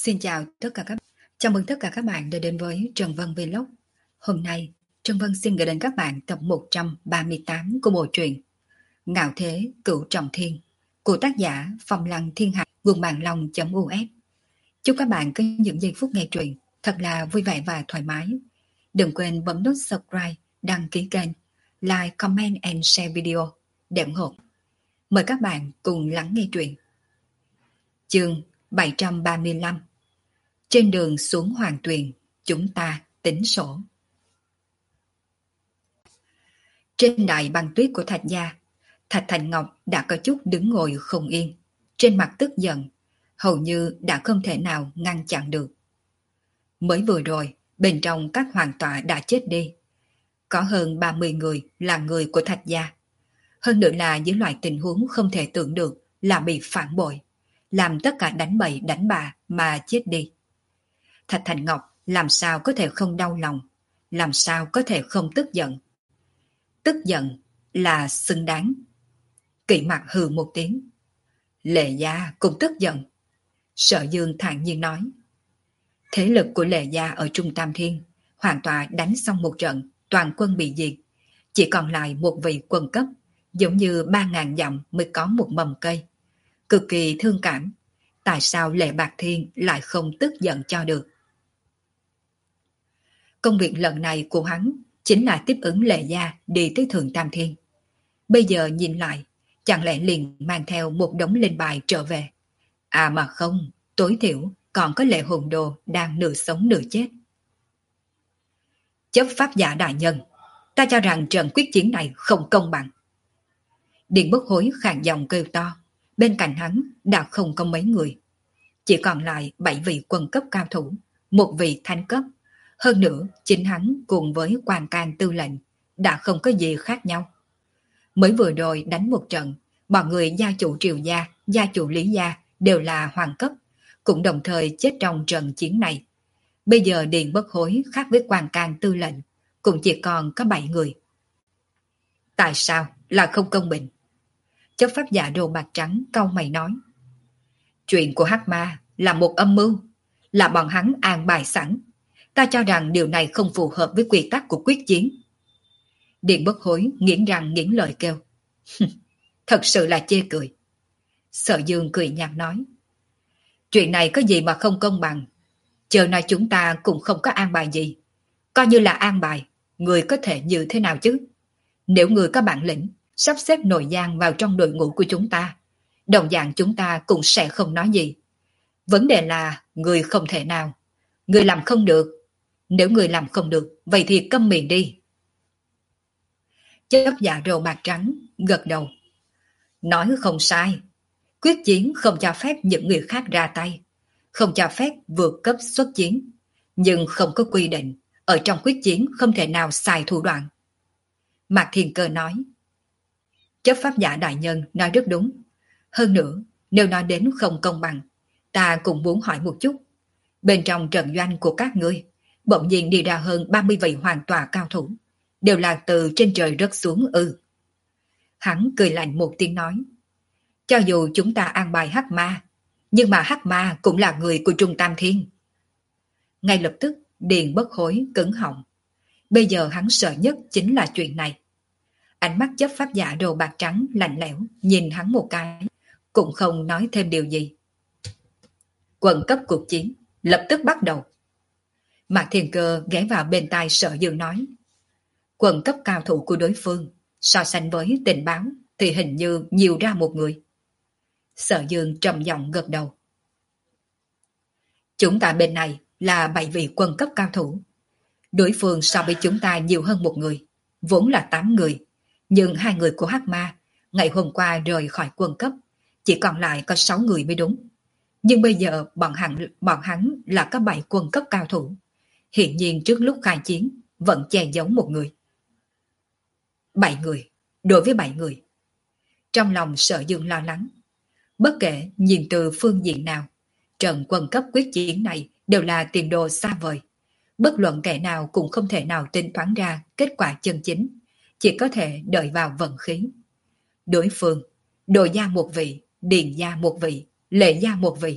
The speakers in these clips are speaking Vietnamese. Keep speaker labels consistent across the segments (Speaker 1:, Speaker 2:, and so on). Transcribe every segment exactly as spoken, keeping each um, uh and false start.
Speaker 1: Xin chào tất cả các bạn. Chào mừng tất cả các bạn đã đến với Trần Vân Vlog. Hôm nay, Trần Vân xin gửi đến các bạn tập một trăm ba mươi tám của bộ truyện Ngạo Thế Cửu Trọng Thiên của tác giả Phong Lăng Thiên Hạ nguồn mạng long.us. Chúc các bạn có những giây phút nghe truyện thật là vui vẻ và thoải mái. Đừng quên bấm nút subscribe, đăng ký kênh, like, comment and share video để ủng hộ. Mời các bạn cùng lắng nghe truyện. Chương bảy trăm ba mươi lăm. Trên đường xuống Hoàng Tuyền, chúng ta tính sổ. Trên đài băng tuyết của Thạch gia, Thạch Thành Ngọc đã có chút đứng ngồi không yên, trên mặt tức giận, hầu như đã không thể nào ngăn chặn được. Mới vừa rồi, bên trong các hoàng tọa đã chết đi. Có hơn ba mươi người là người của Thạch gia. Hơn nữa là những loại tình huống không thể tưởng được là bị phản bội, làm tất cả đánh bậy đánh bạ mà chết đi. Thạch Thành Ngọc làm sao có thể không đau lòng, làm sao có thể không tức giận. Tức giận là xứng đáng. Kỵ mặt hừ một tiếng. Lệ gia cũng tức giận. Sở Dương thản nhiên nói. Thế lực của Lệ gia ở Trung Tam Thiên hoàn toàn đánh xong một trận, toàn quân bị diệt. Chỉ còn lại một vị quân cấp, giống như ba ngàn dặm mới có một mầm cây. Cực kỳ thương cảm. Tại sao Lệ Bạc Thiên lại không tức giận cho được? Công việc lần này của hắn chính là tiếp ứng Lệ gia đi tới Thượng Tam Thiên. Bây giờ nhìn lại, chẳng lẽ liền mang theo một đống linh bài trở về? À mà không, tối thiểu còn có Lệ Hồn Đồ đang nửa sống nửa chết. Chấp pháp giả đại nhân, ta cho rằng trận quyết chiến này không công bằng. Điện Bất Hối khàn giọng kêu to, bên cạnh hắn đã không có mấy người. Chỉ còn lại bảy vị quân cấp cao thủ, một vị thánh cấp. Hơn nữa, chính hắn cùng với quan can tư lệnh đã không có gì khác nhau. Mới vừa rồi đánh một trận, mọi người gia chủ Triều gia, gia chủ Lý gia đều là hoàng cấp, cũng đồng thời chết trong trận chiến này. Bây giờ Điền Bất Hối khác với quan can tư lệnh, cũng chỉ còn có bảy người. Tại sao là không công bình? Chấp pháp giả đồ bạc trắng cau mày nói. Chuyện của Hắc Ma là một âm mưu, là bọn hắn an bài sẵn. Ta cho rằng điều này không phù hợp với quy tắc của quyết chiến. Điện Bất Hối nghiến răng nghiến lợi kêu. Thật sự là chê cười. Sở Dương cười nhạt nói. Chuyện này có gì mà không công bằng. Chờ nói chúng ta cũng không có an bài gì. Coi như là an bài, người có thể như thế nào chứ? Nếu người có bản lĩnh, sắp xếp nội giang vào trong đội ngũ của chúng ta, đồng dạng chúng ta cũng sẽ không nói gì. Vấn đề là người không thể nào. Người làm không được. Nếu người làm không được, vậy thì câm miệng đi. Chấp giả râu bạc trắng gật đầu. Nói không sai. Quyết chiến không cho phép những người khác ra tay. Không cho phép vượt cấp xuất chiến. Nhưng không có quy định. Ở trong quyết chiến không thể nào xài thủ đoạn. Mạc Thiên Cơ nói. Chấp pháp giả đại nhân nói rất đúng. Hơn nữa, nếu nói đến không công bằng, ta cũng muốn hỏi một chút. Bên trong trận doanh của các ngươi, bỗng nhiên đi ra hơn ba mươi vị hoàng tòa cao thủ, đều là từ trên trời rớt xuống ư. Hắn cười lạnh một tiếng nói. Cho dù chúng ta an bài Hắc Ma, nhưng mà Hắc Ma cũng là người của Trung Tam Thiên. Ngay lập tức, Điền Bất Hối cứng họng. Bây giờ hắn sợ nhất chính là chuyện này. Ánh mắt chấp pháp giả đồ bạc trắng lạnh lẽo nhìn hắn một cái, cũng không nói thêm điều gì. Quận cấp cuộc chiến lập tức bắt đầu. Mạc Thiên Cơ ghé vào bên tai Sở Dương nói. Quận cấp cao thủ của đối phương so sánh với tình báo thì hình như nhiều ra một người. Sở Dương trầm giọng gật đầu. Chúng ta bên này là bảy vị quân cấp cao thủ. Đối phương so với chúng ta nhiều hơn một người, vốn là tám người. Nhưng hai người của Hắc Ma ngày hôm qua rời khỏi quân cấp, chỉ còn lại có sáu người mới đúng. Nhưng bây giờ bọn hắn, bọn hắn là có bảy quân cấp cao thủ. Hiện nhiên trước lúc khai chiến vẫn che giấu một người. Bảy người, đối với bảy người. Trong lòng Sở Dương lo lắng. Bất kể nhìn từ phương diện nào, trận quân cấp quyết chiến này đều là tiền đồ xa vời. Bất luận kẻ nào cũng không thể nào tính toán ra kết quả chân chính, chỉ có thể đợi vào vận khí. Đối phương, Đồ gia một vị, Điền gia một vị, Lệ gia một vị,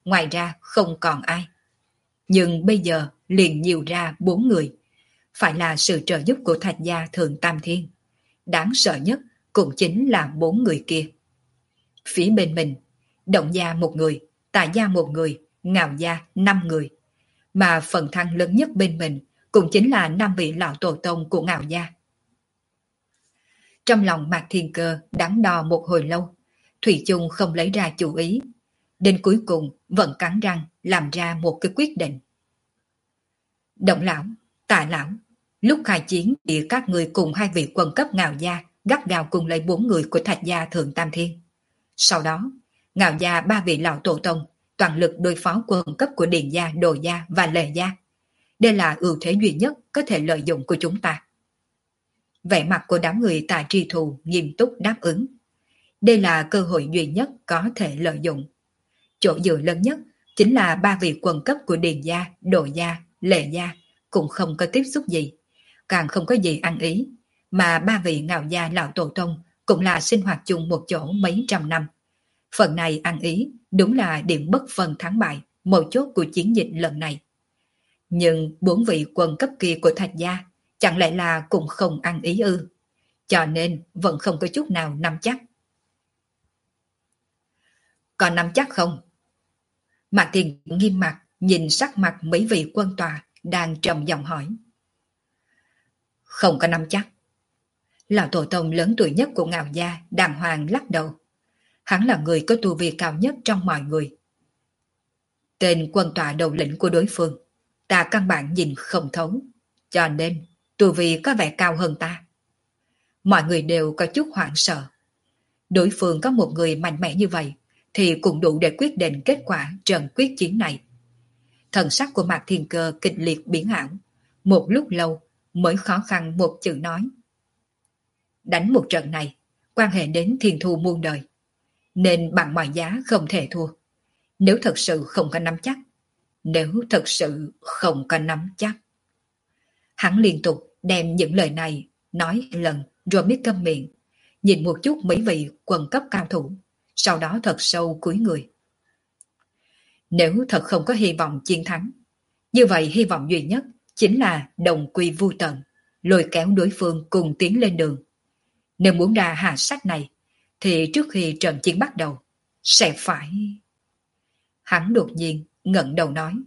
Speaker 1: ngoài ra không còn ai. Nhưng bây giờ liền nhiều ra bốn người, phải là sự trợ giúp của Thạch gia Thượng Tam Thiên. Đáng sợ nhất cũng chính là bốn người kia. Phía bên mình, Động gia một người, Tạ gia một người, Ngạo gia năm người. Mà phần thăng lớn nhất bên mình cũng chính là năm vị lão tổ tông của Ngạo gia. Trong lòng Mạc Thiên Cơ đắn đo một hồi lâu, thủy chung không lấy ra chủ ý. Đến cuối cùng vẫn cắn răng làm ra một cái quyết định. Động lão, Tạ lão, lúc khai chiến thì các người cùng hai vị quân cấp Ngạo gia gắt gao cùng lấy bốn người của Thạch gia Thượng Tam Thiên. Sau đó, Ngạo gia ba vị lão tổ tông toàn lực đối phó quân cấp của Điền gia, Đồ gia và Lệ gia. Đây là ưu thế duy nhất có thể lợi dụng của chúng ta. Vẻ mặt của đám người Tạ Tri Thù nghiêm túc đáp ứng. Đây là cơ hội duy nhất có thể lợi dụng. Chỗ dựa lớn nhất chính là ba vị quân cấp của Điền gia, Đồ gia, Lệ gia cũng không có tiếp xúc gì, càng không có gì ăn ý, mà ba vị Ngạo gia lão tổ tông cũng là sinh hoạt chung một chỗ mấy trăm năm. Phần này ăn ý đúng là điểm bất phân thắng bại, mấu chốt của chiến dịch lần này. Nhưng bốn vị quân cấp kia của Thạch gia chẳng lẽ là cũng không ăn ý ư? Cho nên vẫn không có chút nào nắm chắc. Còn nắm chắc không? Mạc Tiền nghiêm mặt nhìn sắc mặt mấy vị quân tòa đang trầm giọng hỏi. Không có nắm chắc. Lão tổ tông lớn tuổi nhất của Ngạo gia đàng hoàng lắc đầu. Hắn là người có tu vi cao nhất trong mọi người. Tên quân tòa đầu lĩnh của đối phương ta căn bản nhìn không thấu, cho nên tu vi có vẻ cao hơn ta. Mọi người đều có chút hoảng sợ. Đối phương có một người mạnh mẽ như vậy thì cũng đủ để quyết định kết quả trận quyết chiến này. Thần sắc của Mạc Thiên Cơ kịch liệt biến ảo, một lúc lâu mới khó khăn một chữ nói. Đánh một trận này quan hệ đến thiên thu muôn đời, nên bằng mọi giá không thể thua. Nếu thật sự không có nắm chắc, nếu thật sự không có nắm chắc. Hắn liên tục đem những lời này nói lần rồi mới câm miệng, nhìn một chút mấy vị quân cấp cao thủ, sau đó thật sâu cúi người. Nếu thật không có hy vọng chiến thắng, như vậy hy vọng duy nhất chính là đồng quy vu tận, lôi kéo đối phương cùng tiến lên đường. Nếu muốn ra hạ sách này, thì trước khi trận chiến bắt đầu, sẽ phải... Hắn đột nhiên ngẩng đầu nói.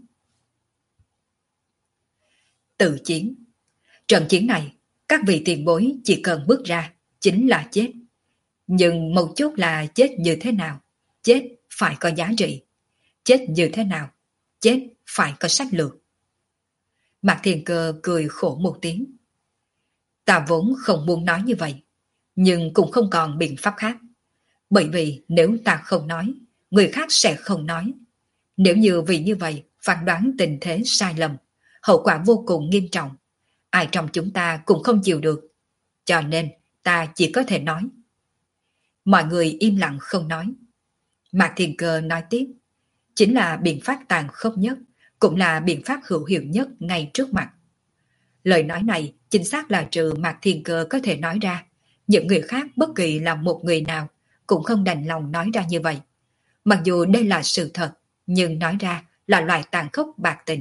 Speaker 1: Tự chiến. Trận chiến này, các vị tiền bối chỉ cần bước ra, chính là chết. Nhưng mấu chốt là chết như thế nào? Chết phải có giá trị. Chết như thế nào? Chết phải có sách lược. Mạc Thiên Cơ cười khổ một tiếng. Ta vốn không muốn nói như vậy, nhưng cũng không còn biện pháp khác. Bởi vì nếu ta không nói, người khác sẽ không nói. Nếu như vì như vậy phán đoán tình thế sai lầm, hậu quả vô cùng nghiêm trọng. Ai trong chúng ta cũng không chịu được. Cho nên ta chỉ có thể nói. Mọi người im lặng không nói. Mạc Thiên Cơ nói tiếp. Chính là biện pháp tàn khốc nhất, cũng là biện pháp hữu hiệu nhất ngay trước mặt. Lời nói này chính xác là trừ Mạc Thiên Cơ có thể nói ra. Những người khác bất kỳ là một người nào cũng không đành lòng nói ra như vậy. Mặc dù đây là sự thật, nhưng nói ra là loại tàn khốc bạc tình.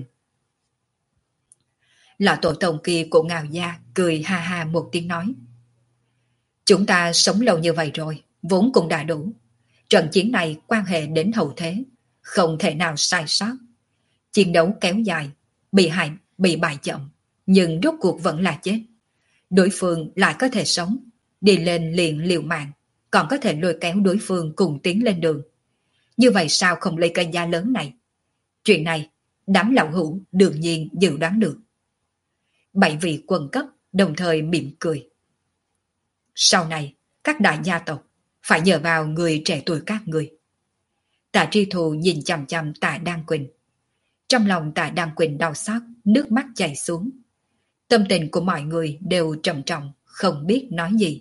Speaker 1: Lão tổ tông kia của Ngạo gia cười ha ha một tiếng nói. Chúng ta sống lâu như vậy rồi, vốn cũng đã đủ. Trận chiến này quan hệ đến hậu thế, không thể nào sai sót. Chiến đấu kéo dài, bị hại, bị bại chậm, nhưng rốt cuộc vẫn là chết. Đối phương lại có thể sống, đi lên liền liều mạng, còn có thể lôi kéo đối phương cùng tiến lên đường. Như vậy sao không lấy cái giá lớn này? Chuyện này, đám lão hữu đương nhiên dự đoán được. Bảy vị quân cấp đồng thời mỉm cười. Sau này, các đại gia tộc phải nhờ vào người trẻ tuổi các người. Tạ Tri Thù nhìn chằm chằm Tạ Đan Quỳnh. Trong lòng Tạ Đan Quỳnh đau xót, nước mắt chảy xuống. Tâm tình của mọi người đều trầm trọng, không biết nói gì.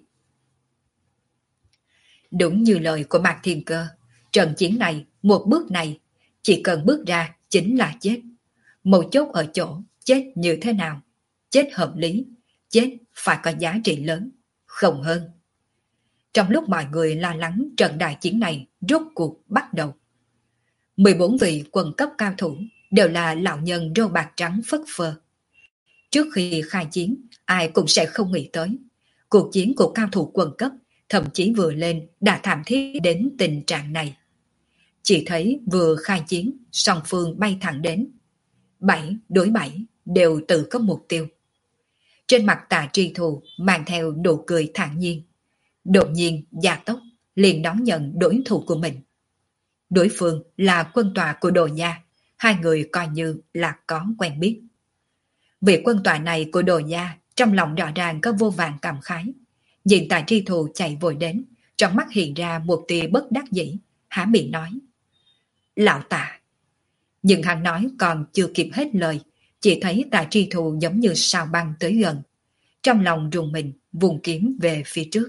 Speaker 1: Đúng như lời của Mạc Thiên Cơ, trận chiến này, một bước này, chỉ cần bước ra chính là chết. Mấu chốt ở chỗ chết như thế nào? Chết hợp lý, chết phải có giá trị lớn, không hơn. Trong lúc mọi người lo lắng trận đại chiến này rốt cuộc bắt đầu, mười bốn vị quân cấp cao thủ đều là lão nhân râu bạc trắng phất phơ. Trước khi khai chiến, ai cũng sẽ không nghĩ tới. Cuộc chiến của cao thủ quân cấp thậm chí vừa lên đã thảm thiết đến tình trạng này. Chỉ thấy vừa khai chiến, song phương bay thẳng đến. Bảy đối bảy đều tự có mục tiêu. Trên mặt Tạ Tri Thù mang theo nụ cười thản nhiên. Đột nhiên gia tốc liền đón nhận đối thủ của mình. Đối phương là quân tọa của Đồ Gia, hai người coi như là có quen biết. Vị quân tọa này của Đồ Gia trong lòng rõ ràng có vô vàn cảm khái. Nhìn Tạ Tri Thù chạy vội đến, trong mắt hiện ra một tia bất đắc dĩ, há miệng nói: Lão Tạ. Nhưng hắn nói còn chưa kịp hết lời, chỉ thấy Tạ Tri Thù giống như sao băng tới gần. Trong lòng rùng mình, vùng kiếm về phía trước.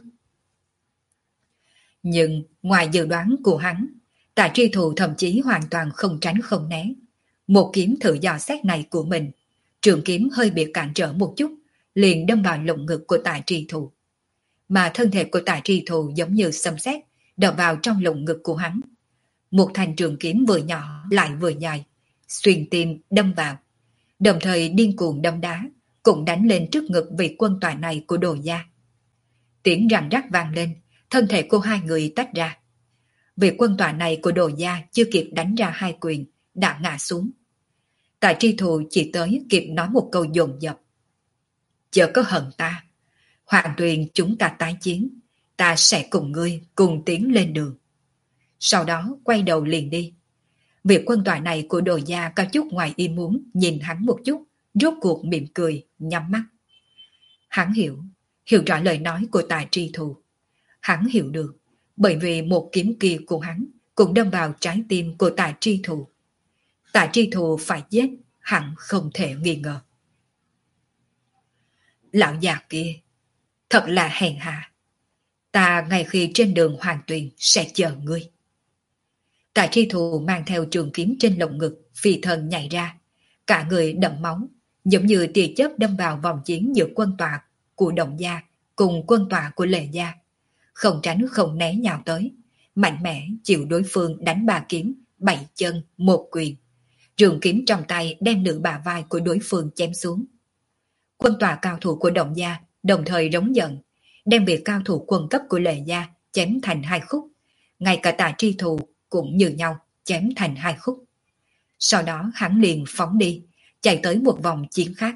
Speaker 1: Nhưng ngoài dự đoán của hắn, Tạ Tri Thù thậm chí hoàn toàn không tránh không né. Một kiếm thử dò xét này của mình, trường kiếm hơi bị cản trở một chút, liền đâm vào lồng ngực của Tạ Tri Thù. Mà thân thể của Tạ Tri Thù giống như xâm xét, đập vào trong lồng ngực của hắn. Một thanh trường kiếm vừa nhỏ lại vừa dài, xuyên tim đâm vào. Đồng thời điên cuồng đâm đá, cũng đánh lên trước ngực vị quân tọa này của Đồ Gia. Tiếng răng rắc vang lên, thân thể của hai người tách ra. Vị quân tọa này của Đồ Gia chưa kịp đánh ra hai quyền, đã ngã xuống. Tạ Tri Thù chỉ tới kịp nói một câu dồn dập: Chớ có hận ta, Hoàng Tuyền chúng ta tái chiến, ta sẽ cùng ngươi cùng tiến lên đường. Sau đó quay đầu liền đi. Vị quân tọa này của Đồ Gia có chút ngoài ý muốn nhìn hắn một chút, rốt cuộc mỉm cười, nhắm mắt. Hắn hiểu, hiểu rõ lời nói của Tạ Tri Thù. Hắn hiểu được, bởi vì một kiếm kia của hắn cũng đâm vào trái tim của Tạ Tri Thù. Tạ Tri Thù phải giết, hẳn không thể nghi ngờ. Lão già kia, thật là hèn hạ. Ta ngay khi trên đường Hoàng Tuyền sẽ chờ ngươi. Tạ Tri Thù mang theo trường kiếm trên lồng ngực, phi thân nhảy ra. Cả người đẫm máu, giống như tia chớp đâm vào vòng chiến giữa quân tọa của Đồng Gia cùng quân tọa của Lệ Gia. Không tránh không né nhào tới, mạnh mẽ chịu đối phương đánh ba kiếm, bảy chân, một quyền. Trường kiếm trong tay đem nửa bả vai của đối phương chém xuống. Quân tọa cao thủ của Đồng Gia đồng thời rống giận, đem vị cao thủ quân cấp của Lệ Gia chém thành hai khúc. Ngay cả Tạ Tri Thù cũng như nhau chém thành hai khúc. Sau đó hắn liền phóng đi, chạy tới một vòng chiến khác.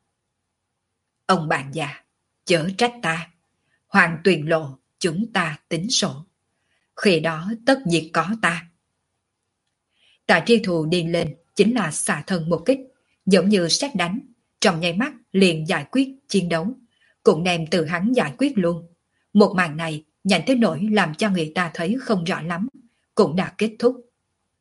Speaker 1: Ông bạn già, chớ trách ta. Hoàng Tuyền lộ, chúng ta tính sổ. Khi đó tất nhiên có ta. Tạ Tri Thù đi lên chính là xả thân một kích, giống như sét đánh, trong nháy mắt liền giải quyết chiến đấu, cũng đem từ hắn giải quyết luôn. Một màn này nhanh tới nỗi làm cho người ta thấy không rõ lắm, cũng đã kết thúc.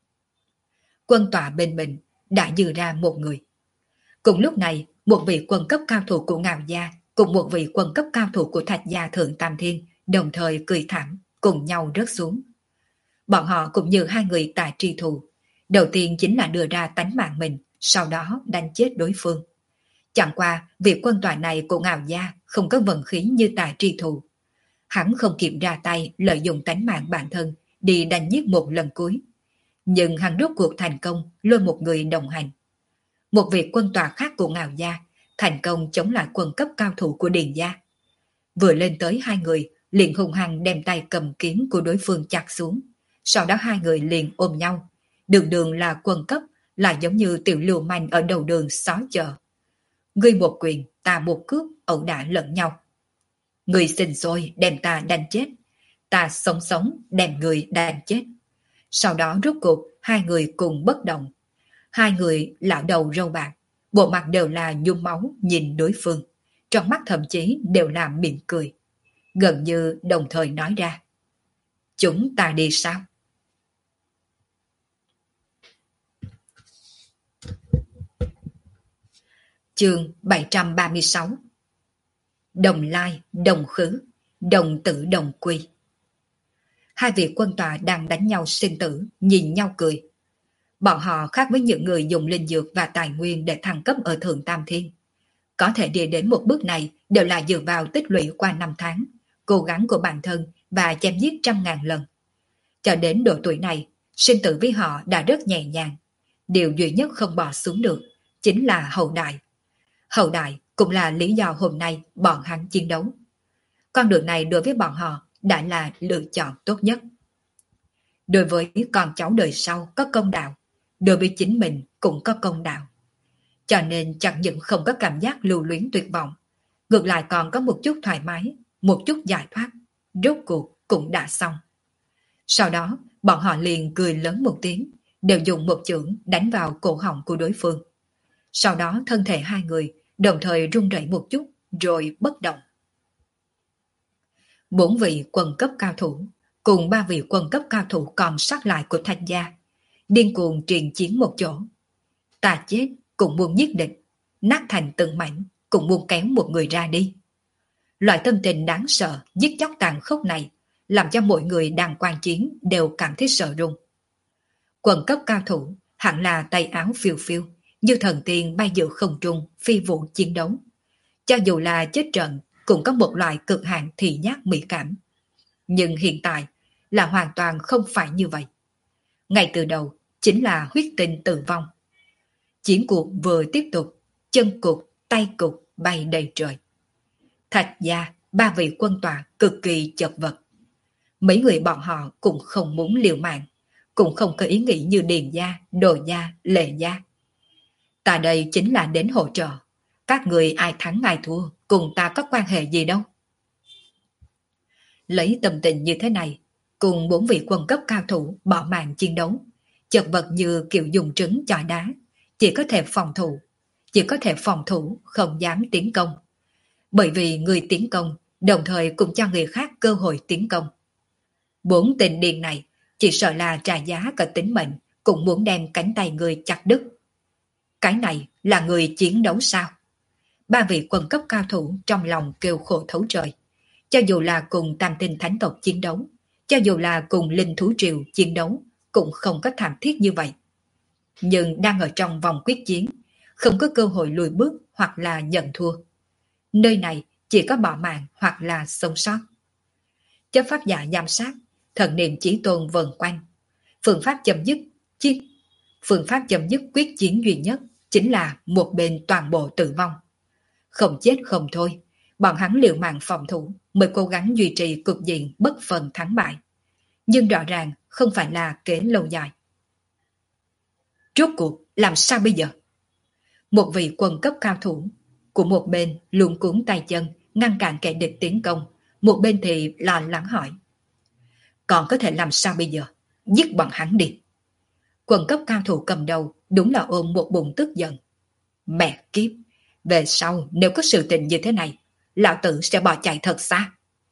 Speaker 1: Quân tọa bên mình đã dư ra một người. Cùng lúc này, một vị quân cấp cao thủ của Ngạo Gia cùng một vị quân cấp cao thủ của Thạch Gia Thượng Tam Thiên đồng thời cười thảm, cùng nhau rớt xuống. Bọn họ cũng như hai người Tạ Tri Thù, đầu tiên chính là đưa ra tánh mạng mình, sau đó đánh chết đối phương. Chẳng qua, vị quân tọa này của Ngạo Gia không có vận khí như Tạ Tri Thù. Hắn không kịp ra tay lợi dụng tánh mạng bản thân đi đánh giết một lần cuối. Nhưng hắn rốt cuộc thành công lôi một người đồng hành. Một vị quân tọa khác của Ngạo Gia thành công chống lại quân cấp cao thủ của Điền Gia. Vừa lên tới hai người, liền hung hăng đem tay cầm kiếm của đối phương chặt xuống. Sau đó hai người liền ôm nhau. Đường đường là quân cấp, là giống như tiểu lưu manh ở đầu đường xó chợ. Ngươi một quyền, ta một cước, ẩu đả lẫn nhau. Ngươi sinh sôi đem ta đánh chết, ta sống sống đem người đánh chết. Sau đó rốt cuộc hai người cùng bất động. Hai người lão đầu râu bạc, bộ mặt đều là nhuốm máu nhìn đối phương, trong mắt thậm chí đều là mỉm cười, gần như đồng thời nói ra: Chúng ta đi sao? Chương bảy trăm ba mươi sáu. Đồng lai, đồng khứ, đồng tử đồng quy. Hai vị quân tọa đang đánh nhau sinh tử, nhìn nhau cười. Bọn họ khác với những người dùng linh dược và tài nguyên để thăng cấp ở Thượng Tam Thiên. Có thể đi đến một bước này đều là dựa vào tích lũy qua năm tháng, cố gắng của bản thân và chém giết trăm ngàn lần. Cho đến độ tuổi này, Sinh tử với họ đã rất nhẹ nhàng. Điều duy nhất không bỏ xuống được chính là hậu đại. Hậu đại cũng là lý do hôm nay bọn hắn chiến đấu. Con đường này đối với bọn họ đã là lựa chọn tốt nhất. Đối với con cháu đời sau có công đạo, đối với chính mình cũng có công đạo. Cho nên chẳng những không có cảm giác lưu luyến tuyệt vọng, ngược lại còn có một chút thoải mái, một chút giải thoát, rốt cuộc cũng đã xong. Sau đó, bọn họ liền cười lớn một tiếng, đều dùng một chưởng đánh vào cổ họng của đối phương. Sau đó thân thể hai người đồng thời run rẩy một chút, rồi bất động. Bốn vị quân cấp cao thủ, cùng ba vị quân cấp cao thủ còn sót lại của Thạch gia, điên cuồng triền chiến một chỗ. Ta chết cũng muốn giết địch, nát thành từng mảnh cũng muốn kéo một người ra đi. Loại tâm tình đáng sợ, giết chóc tàn khốc này làm cho mọi người đang quan chiến đều cảm thấy sợ run. Quân cấp cao thủ hẳn là tay áo phiêu phiêu, như thần tiên bay giữa không trung, phi vụ chiến đấu. Cho dù là chết trận cũng có một loại cực hạn thị giác mỹ cảm. Nhưng hiện tại là hoàn toàn không phải như vậy. Ngay từ đầu chính là huyết tinh tử vong. Chiến cuộc vừa tiếp tục, chân cục, tay cục bay đầy trời. Thạch gia, ba vị quân tòa cực kỳ chật vật. Mấy người bọn họ cũng không muốn liều mạng, cũng không có ý nghĩ như Điền gia, Đồ gia, Lệ gia. Ta đây chính là đến hỗ trợ. Các người ai thắng ai thua, cùng ta có quan hệ gì đâu. Lấy tâm tình như thế này, cùng bốn vị quân cấp cao thủ bỏ mạng chiến đấu, chật vật như kiểu dùng trứng chọi đá, chỉ có thể phòng thủ, chỉ có thể phòng thủ, không dám tiến công. Bởi vì người tiến công, đồng thời cũng cho người khác cơ hội tiến công. Bốn tên điên này, chỉ sợ là trả giá cả tính mệnh, cũng muốn đem cánh tay người chặt đứt. Cái này là người chiến đấu sao? Ba vị quân cấp cao thủ trong lòng kêu khổ thấu trời. Cho dù là cùng tam tinh thánh tộc chiến đấu, cho dù là cùng linh thú triều chiến đấu, cũng không có thảm thiết như vậy. Nhưng đang ở trong vòng quyết chiến, không có cơ hội lùi bước hoặc là nhận thua. Nơi này chỉ có bỏ mạng hoặc là sống sót. Chấp pháp giả giám sát, thần niệm chỉ tôn vần quanh. Phương pháp chấm dứt chiến, phương pháp chấm dứt quyết chiến duy nhất chính là một bên toàn bộ tử vong. Không chết không thôi, bọn hắn liều mạng phòng thủ mới cố gắng duy trì cục diện bất phần thắng bại. Nhưng rõ ràng không phải là kế lâu dài. Rốt cuộc làm sao bây giờ? Một vị quân cấp cao thủ của một bên luống cuống tay chân ngăn cản kẻ địch tiến công, một bên thì lo lắng hỏi. Còn có thể làm sao bây giờ? Giết bọn hắn đi. Quân cấp cao thủ cầm đầu đúng là ôm một bụng tức giận. Mẹ kiếp, về sau nếu có sự tình như thế này, lão tử sẽ bỏ chạy thật xa.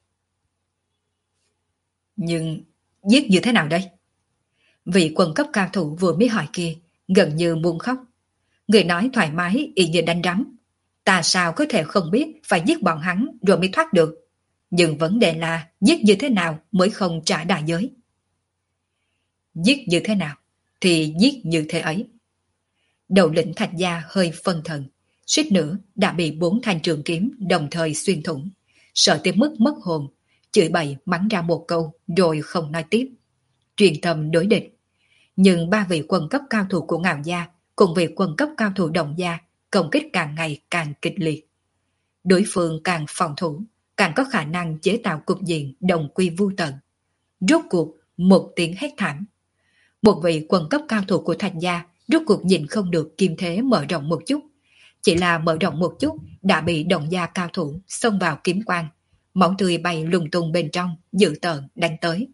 Speaker 1: Nhưng giết như thế nào đây? Vị quân cấp cao thủ vừa mới hỏi kia gần như muốn khóc. Người nói thoải mái y như đánh rắm. Ta sao có thể không biết phải giết bọn hắn rồi mới thoát được. Nhưng vấn đề là giết như thế nào mới không trả đại giới. Giết như thế nào thì giết như thế ấy. Đầu lĩnh Thạch gia hơi phân thần, suýt nữa đã bị bốn thanh trường kiếm đồng thời xuyên thủng, sợ tới mức mất hồn, chửi bậy mắng ra một câu rồi không nói tiếp. Truyền tâm đối địch. Nhưng ba vị quân cấp cao thủ của Ngạo gia cùng vị quân cấp cao thủ Đồng gia công kích càng ngày càng kịch liệt. Đối phương càng phòng thủ, càng có khả năng chế tạo cục diện đồng quy vu tận. Rốt cuộc một tiếng hét thảm. Một vị quân cấp cao thủ của Thạch gia rốt cuộc nhìn không được kim thế mở rộng một chút. Chỉ là mở rộng một chút đã bị Đồng gia cao thủ xông vào kiếm quang, máu tươi bay lung tung bên trong, dữ tợn đánh tới.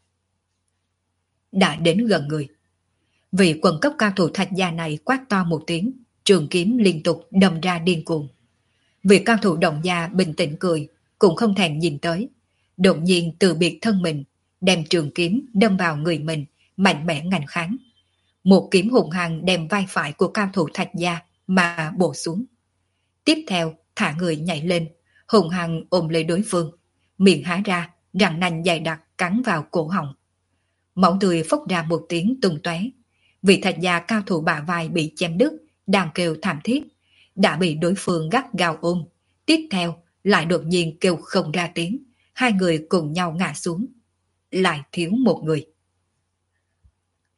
Speaker 1: Đã đến gần người. Vị quân cấp cao thủ Thạch gia này quát to một tiếng, trường kiếm liên tục đâm ra điên cuồng. Vị cao thủ Đồng gia bình tĩnh cười, cũng không thèm nhìn tới. Đột nhiên từ biệt thân mình, đem trường kiếm đâm vào người mình, mạnh mẽ ngăn kháng. Một kiếm hùng hăng đem vai phải của cao thủ Thạch gia mà bổ xuống. Tiếp theo thả người nhảy lên, hùng hăng ôm lấy đối phương, miệng há ra, răng nanh dày đặc cắn vào cổ họng. Máu tươi phốc ra một tiếng tung tóe. Vị Thạch gia cao thủ bả vai bị chém đứt, đang kêu thảm thiết, đã bị đối phương gắt gao ôm. Tiếp theo lại đột nhiên kêu không ra tiếng, hai người cùng nhau ngã xuống. Lại thiếu một người.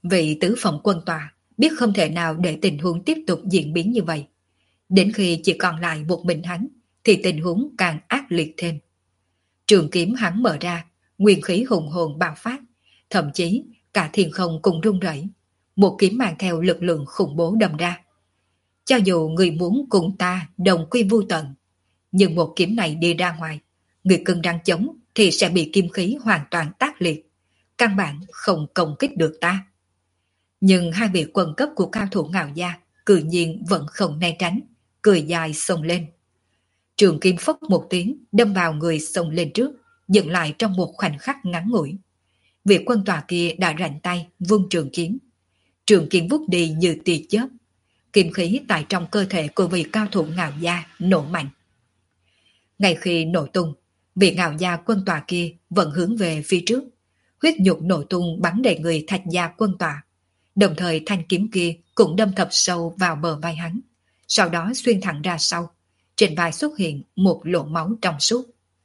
Speaker 1: Vị tứ phẩm quân tòa biết không thể nào để tình huống tiếp tục diễn biến như vậy. Đến khi chỉ còn lại một mình hắn, thì tình huống càng ác liệt thêm. Trường kiếm hắn mở ra, nguyên khí hùng hồn bạo phát, thậm chí cả thiên không cùng rung rẩy. Một kiếm mang theo lực lượng khủng bố đâm ra. Cho dù người muốn cùng ta đồng quy vu tận, nhưng một kiếm này đi ra ngoài, người cưng răng chống thì sẽ bị kim khí hoàn toàn tác liệt, căn bản không công kích được ta. Nhưng hai vị quân cấp của cao thủ Ngạo Gia cự nhiên vẫn không né tránh, cười dài xông lên. Trường kim phốc một tiếng đâm vào người xông lên trước, dừng lại trong một khoảnh khắc ngắn ngủi. Vị quân tòa kia đã rảnh tay vung trường kiếm. Trường kiếm vút đi như tia chớp. Kim khí tại trong cơ thể của vị cao thủ Ngạo Gia nổ mạnh. Ngay khi nổ tung, vị Ngạo Gia quân tòa kia vẫn hướng về phía trước. Huyết nhục nổ tung bắn đầy người Thạch Gia quân tòa. Đồng thời thanh kiếm kia cũng đâm thập sâu vào bờ vai hắn, sau đó xuyên thẳng ra sau. Trên vai xuất hiện một lỗ máu trong suốt.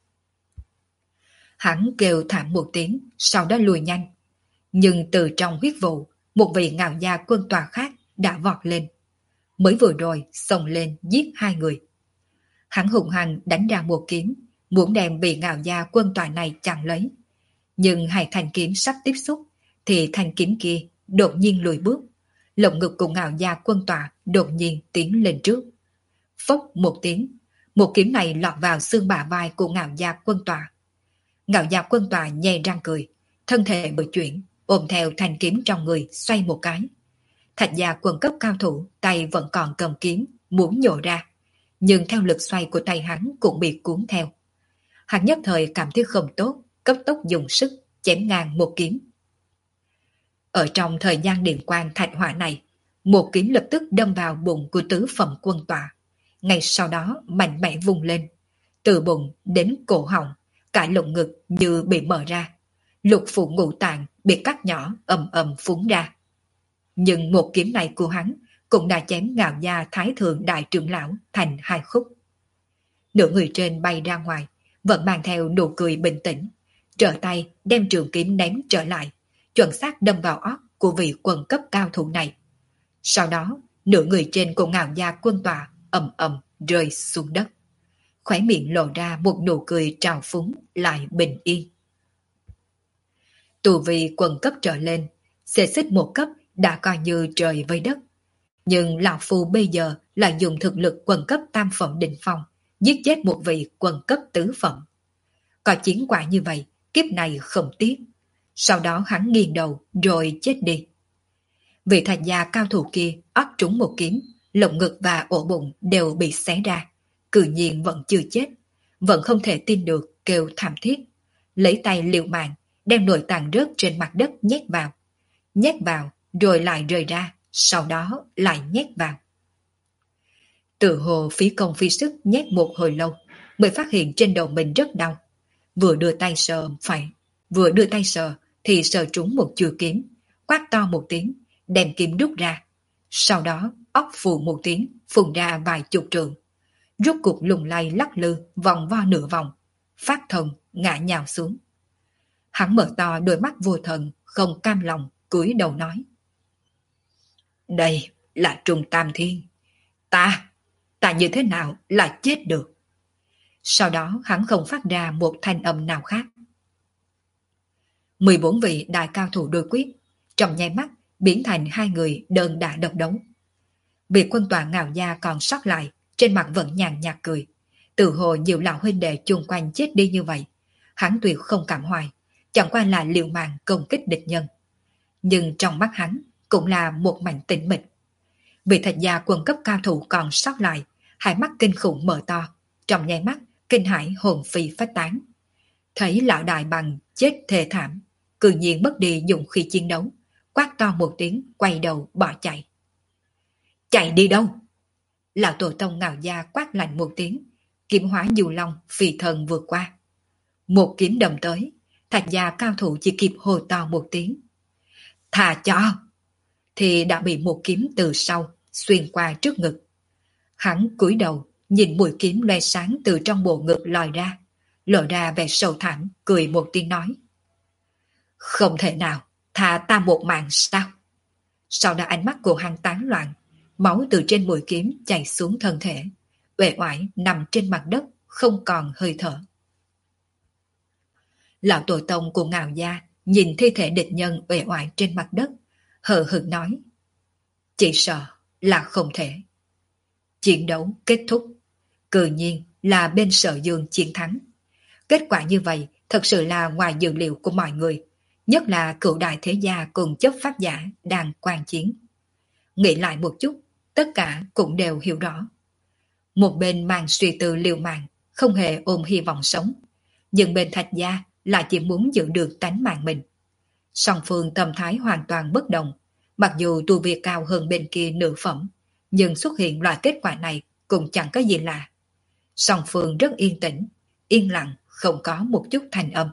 Speaker 1: Hắn kêu thảm một tiếng, sau đó lùi nhanh. Nhưng từ trong huyết vụ, một vị Ngạo Gia quân tòa khác đã vọt lên. Mới vừa rồi xông lên giết hai người. Hắn hùng hăng đánh ra một kiếm, muốn đem vị Ngạo Gia quân tòa này chặn lấy. Nhưng hai thanh kiếm sắp tiếp xúc, thì thanh kiếm kia đột nhiên lùi bước. Lồng ngực của Ngạo Gia quân tòa đột nhiên tiến lên trước. Phốc một tiếng, một kiếm này lọt vào xương bả vai của Ngạo Gia quân tòa. Ngạo Gia quân tòa nhe răng cười, thân thể bự chuyển, ôm theo thanh kiếm trong người xoay một cái. Thạch Gia quân cấp cao thủ tay vẫn còn cầm kiếm, muốn nhổ ra, nhưng theo lực xoay của tay hắn cũng bị cuốn theo. Hắn nhất thời cảm thấy không tốt, cấp tốc dùng sức chém ngang một kiếm. Ở trong thời gian điện quang thạch hỏa này, một kiếm lập tức đâm vào bụng của tứ phẩm quân tòa. Ngay sau đó mạnh mẽ vung lên, từ bụng đến cổ họng, cả lồng ngực như bị mở ra, lục phủ ngũ tạng bị cắt nhỏ ầm ầm phúng ra. Nhưng một kiếm này của hắn cũng đã chém Ngạo Gia Thái Thượng Đại Trưởng Lão thành hai khúc. Nửa người trên bay ra ngoài, vẫn mang theo nụ cười bình tĩnh, trở tay đem trường kiếm ném trở lại, chuẩn xác đâm vào óc của vị quân cấp cao thủ này. Sau đó, nửa người trên của Ngạo Gia quân tòa ầm ầm rơi xuống đất. Khóe miệng lộ ra một nụ cười trào phúng lại bình yên. Tù vị quân cấp trở lên, xê xích một cấp đã coi như trời với đất. Nhưng lão phu bây giờ lại dùng thực lực quân cấp tam phẩm đỉnh phong, giết chết một vị quân cấp tứ phẩm. Có chiến quả như vậy, kiếp này không tiếc. Sau đó hắn nghiêng đầu rồi chết đi. Vị Thạch Gia cao thủ kia óc trúng một kiếm, lồng ngực và ổ bụng đều bị xé ra. Cự nhiên vẫn chưa chết, vẫn không thể tin được, kêu thảm thiết. Lấy tay liều mạng, đem nội tạng rớt trên mặt đất nhét vào. Nhét vào rồi lại rời ra, sau đó lại nhét vào. Tự hồ phí công phí sức nhét một hồi lâu, mới phát hiện trên đầu mình rất đau. Vừa đưa tay sờ phải, vừa đưa tay sờ thì sờ trúng một chuôi kiếm, quát to một tiếng, đem kiếm rút ra. Sau đó óc phù một tiếng, phun ra vài chục trường. Rút cục lùng lay lắc lư vòng vo nửa vòng, phát thần ngã nhào xuống. Hắn mở to đôi mắt vô thần, không cam lòng, cúi đầu nói: Đây là Trung Tam Thiên. Ta, ta như thế nào là chết được? Sau đó hắn không phát ra một thanh âm nào khác. mười bốn vị đại cao thủ đối quyết, trong nháy mắt biến thành hai người đơn đả độc đấu. Vị quân tòa Ngạo Gia còn sót lại, trên mặt vẫn nhàn nhạt cười. Tự hồ nhiều lão huynh đệ chung quanh chết đi như vậy, hắn tuyệt không cảm hoài, chẳng qua là liều mạng công kích địch nhân. Nhưng trong mắt hắn cũng là một mảnh tĩnh mịch. Vị Thạch Gia quân cấp cao thủ còn sót lại, hai mắt kinh khủng mở to, trong nháy mắt kinh hãi hồn phi phách tán. Thấy lão đại bằng chết thê thảm, cự nhiên mất đi dụng khí chiến đấu, quát to một tiếng, quay đầu bỏ chạy. Chạy đi đâu? Lão tổ tông Ngạo Gia quát lạnh một tiếng, kiếm hóa dù long phi thần vượt qua. Một kiếm đâm tới, Thạch Gia cao thủ chỉ kịp hô to một tiếng. Thà cho! Thì đã bị một kiếm từ sau xuyên qua trước ngực. Hắn cúi đầu nhìn mũi kiếm loe sáng từ trong bộ ngực lòi ra, lộ ra vẻ sầu thảm, cười một tiếng nói: Không thể nào, thà ta một mạng sao? Sau đó ánh mắt của hắn tán loạn, máu từ trên mũi kiếm chảy xuống thân thể, uể oải nằm trên mặt đất, không còn hơi thở. Lão tổ tông của Ngạo gia nhìn thi thể địch nhân uể oải trên mặt đất, hờ hững nói: chỉ sợ là không thể. Chiến đấu kết thúc, cự nhiên là bên Sở Dương chiến thắng. Kết quả như vậy thật sự là ngoài dự liệu của mọi người, nhất là cựu đại thế gia cùng chấp pháp giả đang quan chiến. Nghĩ lại một chút, tất cả cũng đều hiểu rõ. Một bên mang suy tư liều mạng, không hề ôm hy vọng sống, nhưng bên Thạch gia lại chỉ muốn giữ được tánh mạng mình. Song phương tâm thái hoàn toàn bất đồng, mặc dù tu vi cao hơn bên kia nửa phẩm, nhưng xuất hiện loại kết quả này cũng chẳng có gì lạ. Song phương rất yên tĩnh, yên lặng, không có một chút thanh âm.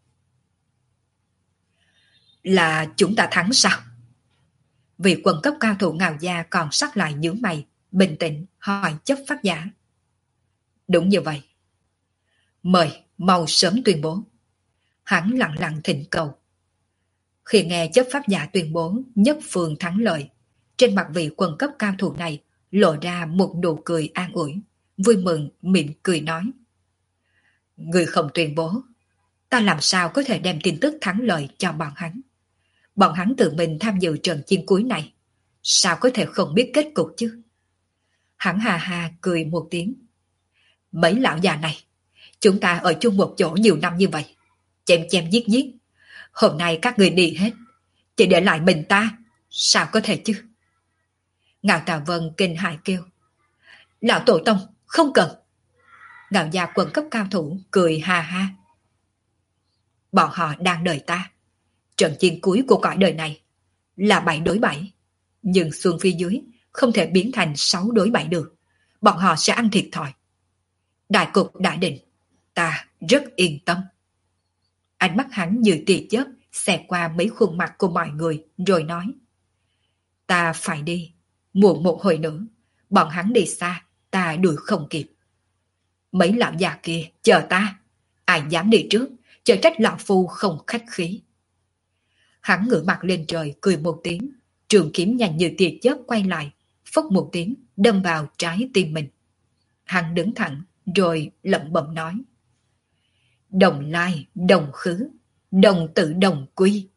Speaker 1: Là chúng ta thắng sao? Vị quần cấp cao thủ Ngạo gia còn sắc lại nhướng mày, bình tĩnh hỏi chấp pháp giả. Đúng như vậy. Mời, mau sớm tuyên bố. Hắn lặng lặng thỉnh cầu. Khi nghe chấp pháp giả tuyên bố nhất phương thắng lợi, trên mặt vị quần cấp cao thủ này lộ ra một nụ cười an ủi, vui mừng mỉm cười nói. Người không tuyên bố, ta làm sao có thể đem tin tức thắng lợi cho bọn hắn. Bọn hắn tự mình tham dự trận chiến cuối này, sao có thể không biết kết cục chứ? Hắn hà hà cười một tiếng. Mấy lão già này, chúng ta ở chung một chỗ nhiều năm như vậy, chém chém giết giết. Hôm nay các người đi hết, chỉ để lại mình ta, sao có thể chứ? Ngạo Tà Vân kinh hãi kêu. Lão tổ tông, không cần. Ngạo gia quần cấp cao thủ cười ha ha. Bọn họ đang đợi ta. Trận chiến cuối của cõi đời này là bảy đối bảy, nhưng xuân phía dưới không thể biến thành sáu đối bảy được. Bọn họ sẽ ăn thiệt thòi. Đại cục đã định, ta rất yên tâm. Ánh mắt hắn như tia chớp xẹt qua mấy khuôn mặt của mọi người rồi nói. Ta phải đi, muộn một hồi nữa, bọn hắn đi xa, ta đuổi không kịp. Mấy lão già kia chờ ta, ai dám đi trước, chờ trách lão phu không khách khí. Hắn ngửa mặt lên trời cười một tiếng, trường kiếm nhanh như tia chớp quay lại, phốc một tiếng đâm vào trái tim mình. Hắn đứng thẳng rồi lẩm bẩm nói. Đồng lai, đồng khứ, đồng tử đồng quy.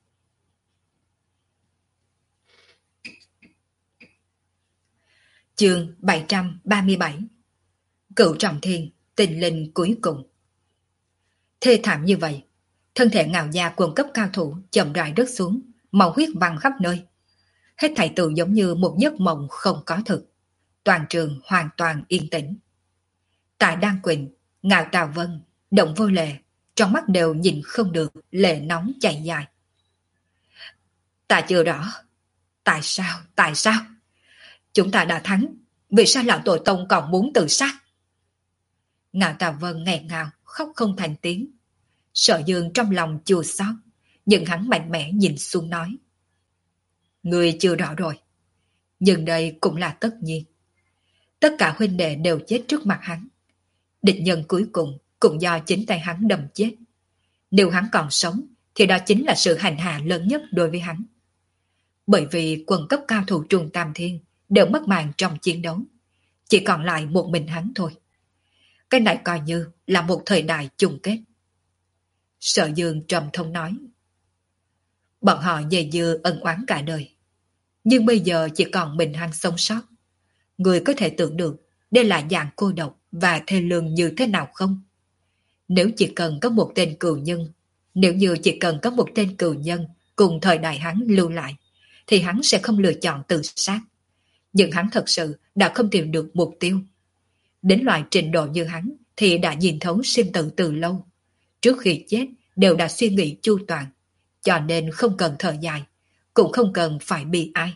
Speaker 1: Chương bảy trăm ba mươi bảy. Cửu trọng thiên, tình linh cuối cùng. Thê thảm như vậy, thân thể Ngạo gia quần cấp cao thủ chậm rãi rớt xuống, màu huyết văng khắp nơi. Hết thảy tự giống như một giấc mộng không có thực. Toàn trường hoàn toàn yên tĩnh. Tại Đan Quỳnh, Ngạo Tà Vân, Động Vô Lệ, trong mắt đều nhìn không được, lệ nóng chảy dài. Ta chưa rõ. Tại sao, tại sao? Chúng ta đã thắng, vì sao lão tổ tông còn muốn tự sát? Ngạo Tà Vân nghẹn ngào, khóc không thành tiếng. Sở Dương trong lòng chua xót, nhưng hắn mạnh mẽ nhìn xuống nói. Người chưa rõ rồi, nhưng đây cũng là tất nhiên. Tất cả huynh đệ đều chết trước mặt hắn. Địch nhân cuối cùng cũng do chính tay hắn đâm chết. Nếu hắn còn sống, thì đó chính là sự hành hạ lớn nhất đối với hắn. Bởi vì quần cấp cao thủ Trùng Tam Thiên đều mất mạng trong chiến đấu. Chỉ còn lại một mình hắn thôi. Cái này coi như là một thời đại chung kết. Sở Dương trầm thông nói. Bọn họ dày dưa ân oán cả đời. Nhưng bây giờ chỉ còn mình hắn sống sót. Người có thể tưởng được đây là dạng cô độc và thê lương như thế nào không? Nếu chỉ cần có một tên cừu nhân, nếu như chỉ cần có một tên cừu nhân cùng thời đại hắn lưu lại, thì hắn sẽ không lựa chọn tự sát. Nhưng hắn thật sự đã không tìm được mục tiêu. Đến loại trình độ như hắn thì đã nhìn thấu sinh tử từ lâu. Trước khi chết đều đã suy nghĩ chu toàn, cho nên không cần thở dài, cũng không cần phải bi ai.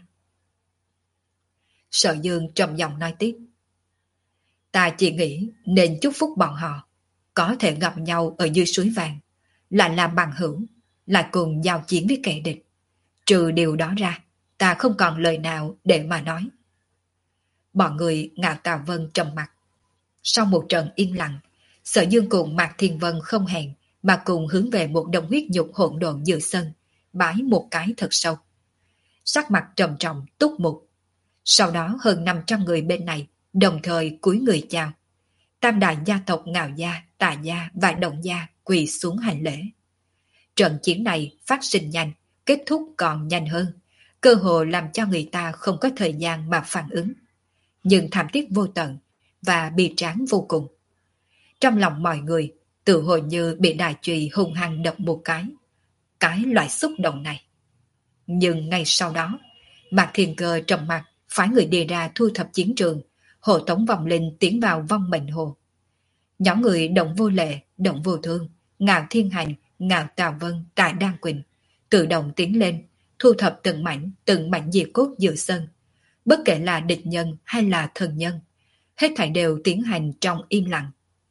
Speaker 1: Sở Dương trầm giọng nói tiếp. Ta chỉ nghĩ nên chúc phúc bọn họ có thể gặp nhau ở dưới suối vàng, lại làm bằng hữu, lại cùng giao chiến với kẻ địch. Trừ điều đó ra, ta không còn lời nào để mà nói. Bọn người Ngạo Tà Vân trầm mặt. Sau một trận yên lặng, Sở Dương cùng Mạc Thiên Vân không hẹn mà cùng hướng về một đồng huyết nhục hỗn độn giữa sân, bái một cái thật sâu. sắc mặt trầm trọng túc mục. Sau đó hơn năm trăm người bên này đồng thời cúi người chào. Tam đại gia tộc Ngạo gia, Tà gia và Động gia quỳ xuống hành lễ. Trận chiến này phát sinh nhanh, kết thúc còn nhanh hơn, cơ hội làm cho người ta không có thời gian mà phản ứng. Nhưng thảm thiết vô tận và bi tráng vô cùng. Trong lòng mọi người tự hồ như bị đại chùy hung hăng đập một cái. Cái loại xúc động này. Nhưng ngay sau đó, Mạc Thiên Cơ trầm mặt phái người đi ra thu thập chiến trường, hộ tống vong linh tiến vào vong mệnh hồ. Nhóm người Động Vô Lệ, Động Vô Thương, Ngạo Thiên Hành, Ngạo Tào Vân, Tạ Đan Quỳnh tự động tiến lên, thu thập từng mảnh, từng mảnh diệt cốt giữa sân. Bất kể là địch nhân hay là thần nhân, hết thảy đều tiến hành trong im lặng.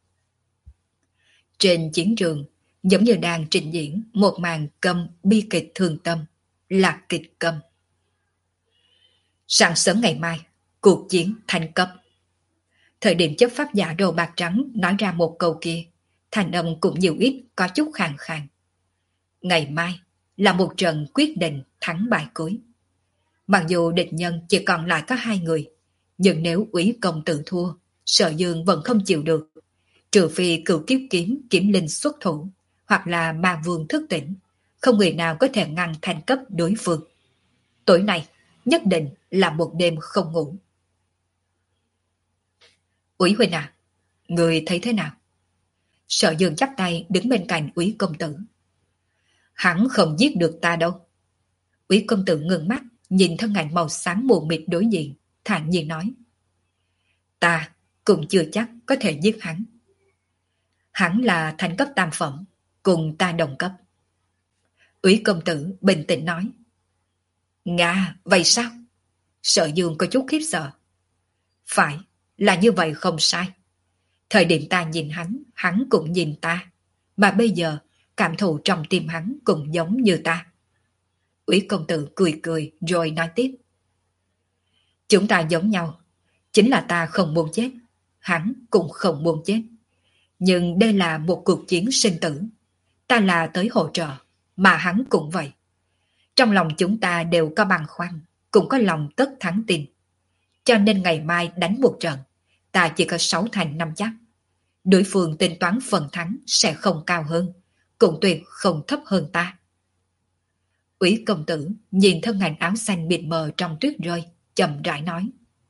Speaker 1: Trên chiến trường, giống như đang trình diễn một màn câm bi kịch thương tâm, lạc kịch câm. Sáng sớm ngày mai, cuộc chiến thành cấp. Thời điểm chấp pháp giả đồ bạc trắng nói ra một câu kia, thành âm cũng nhiều ít có chút khàn khàn. Ngày mai là một trận quyết định thắng bại cuối. Mặc dù địch nhân chỉ còn lại có hai người, nhưng nếu Úy công tử thua, Sở Dương vẫn không chịu được. Trừ phi cửu kiếp kiếm kiếm linh xuất thủ, hoặc là ma vương thức tỉnh, không người nào có thể ngăn thành cấp đối phương. Tối nay nhất định là một đêm không ngủ. Úy huynh à, người thấy thế nào? Sở Dương chắp tay đứng bên cạnh Úy công tử. Hắn không giết được ta đâu. Úy công tử ngừng mắt, nhìn thân ảnh màu xám mù mịt đối diện, thản nhiên nói. Ta cũng chưa chắc có thể giết hắn. Hắn là thành cấp tam phẩm, cùng ta đồng cấp. Úy công tử bình tĩnh nói. Nga, vậy sao? Sở Dương có chút khiếp sợ. Phải, là như vậy không sai. Thời điểm ta nhìn hắn, hắn cũng nhìn ta. Mà bây giờ, cảm thụ trong tim hắn cũng giống như ta. Úy công tử cười cười rồi nói tiếp. Chúng ta giống nhau, chính là ta không muốn chết, hắn cũng không muốn chết. Nhưng đây là một cuộc chiến sinh tử. Ta là tới hỗ trợ, mà hắn cũng vậy. Trong lòng chúng ta đều có băn khoăn, cũng có lòng tất thắng tin. Cho nên ngày mai đánh một trận, ta chỉ có sáu thành năm chắc. Đối phương tính toán phần thắng sẽ không cao hơn, cũng tuyệt không thấp hơn ta. Úy công tử nhìn thân ảnh áo xanh mịt mờ trong tuyết rơi, chậm rãi nói.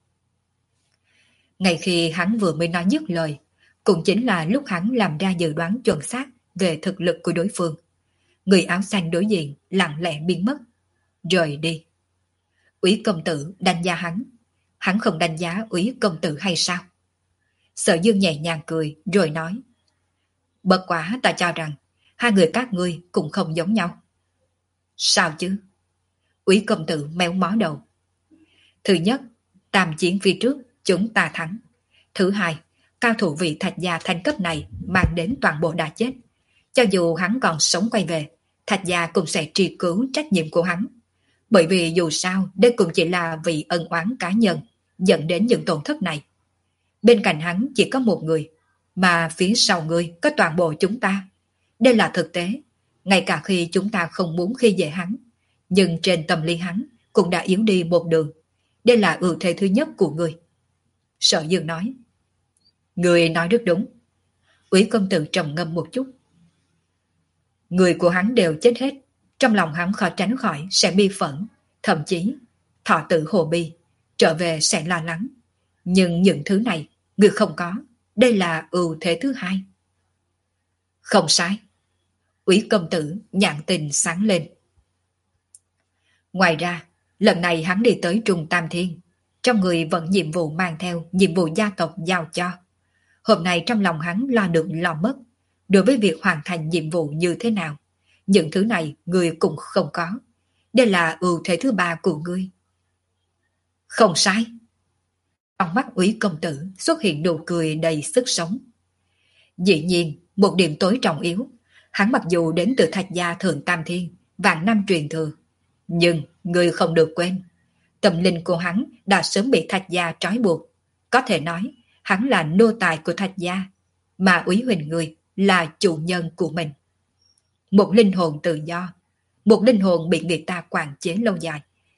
Speaker 1: Ngay khi hắn vừa mới nói dứt lời, cũng chính là lúc hắn làm ra dự đoán chuẩn xác về thực lực của đối phương. Người áo xanh đối diện lặng lẽ biến mất, rời đi. Úy công tử đánh giá hắn, hắn không đánh giá Úy công tử hay sao? Sở Dương nhẹ nhàng cười rồi nói. Bất quá ta cho rằng hai người các ngươi cũng không giống nhau. Sao chứ? Úy công tử méo mó đầu. Thứ nhất, tam chiến phía trước chúng ta thắng. Thứ hai, cao thủ vị Thạch gia thanh cấp này mang đến toàn bộ đã chết. Cho dù hắn còn sống quay về, Thạch gia cũng sẽ truy cứu trách nhiệm của hắn. Bởi vì dù sao đây cũng chỉ là vì ân oán cá nhân dẫn đến những tổn thất này. Bên cạnh hắn chỉ có một người, mà phía sau người có toàn bộ chúng ta. Đây là thực tế, ngay cả khi chúng ta không muốn khi dễ hắn, nhưng trên tâm lý hắn cũng đã yếu đi một đường. Đây là ưu thế thứ nhất của người. Sở Dương nói. Người nói rất đúng. Úy công tử trầm ngâm một chút. Người của hắn đều chết hết, trong lòng hắn khó tránh khỏi sẽ bi phẫn, thậm chí thọ tử hồ bi, trở về sẽ lo lắng. Nhưng những thứ này người không có, đây là ưu thế thứ hai. Không sai. Úy công tử nhãn tình sáng lên. Ngoài ra, lần này hắn đi tới Trung Tam Thiên, trong người vẫn nhiệm vụ mang theo nhiệm vụ gia tộc giao cho. Hôm nay trong lòng hắn lo được lo mất, đối với việc hoàn thành nhiệm vụ như thế nào. Những thứ này người cũng không có. Đây là ưu thế thứ ba của ngươi. Không sai. Trong mắt Úy công tử xuất hiện nụ cười đầy sức sống. Dĩ nhiên, một điểm tối trọng yếu, hắn mặc dù đến từ Thạch gia Thượng Tam Thiên, vạn năm truyền thừa, nhưng người không được quên, tâm linh của hắn đã sớm bị Thạch gia trói buộc. Có thể nói, hắn là nô tài của Thạch gia, mà Úy Huỳnh người là chủ nhân của mình. Một linh hồn tự do, một linh hồn bị người ta quản chế lâu dài,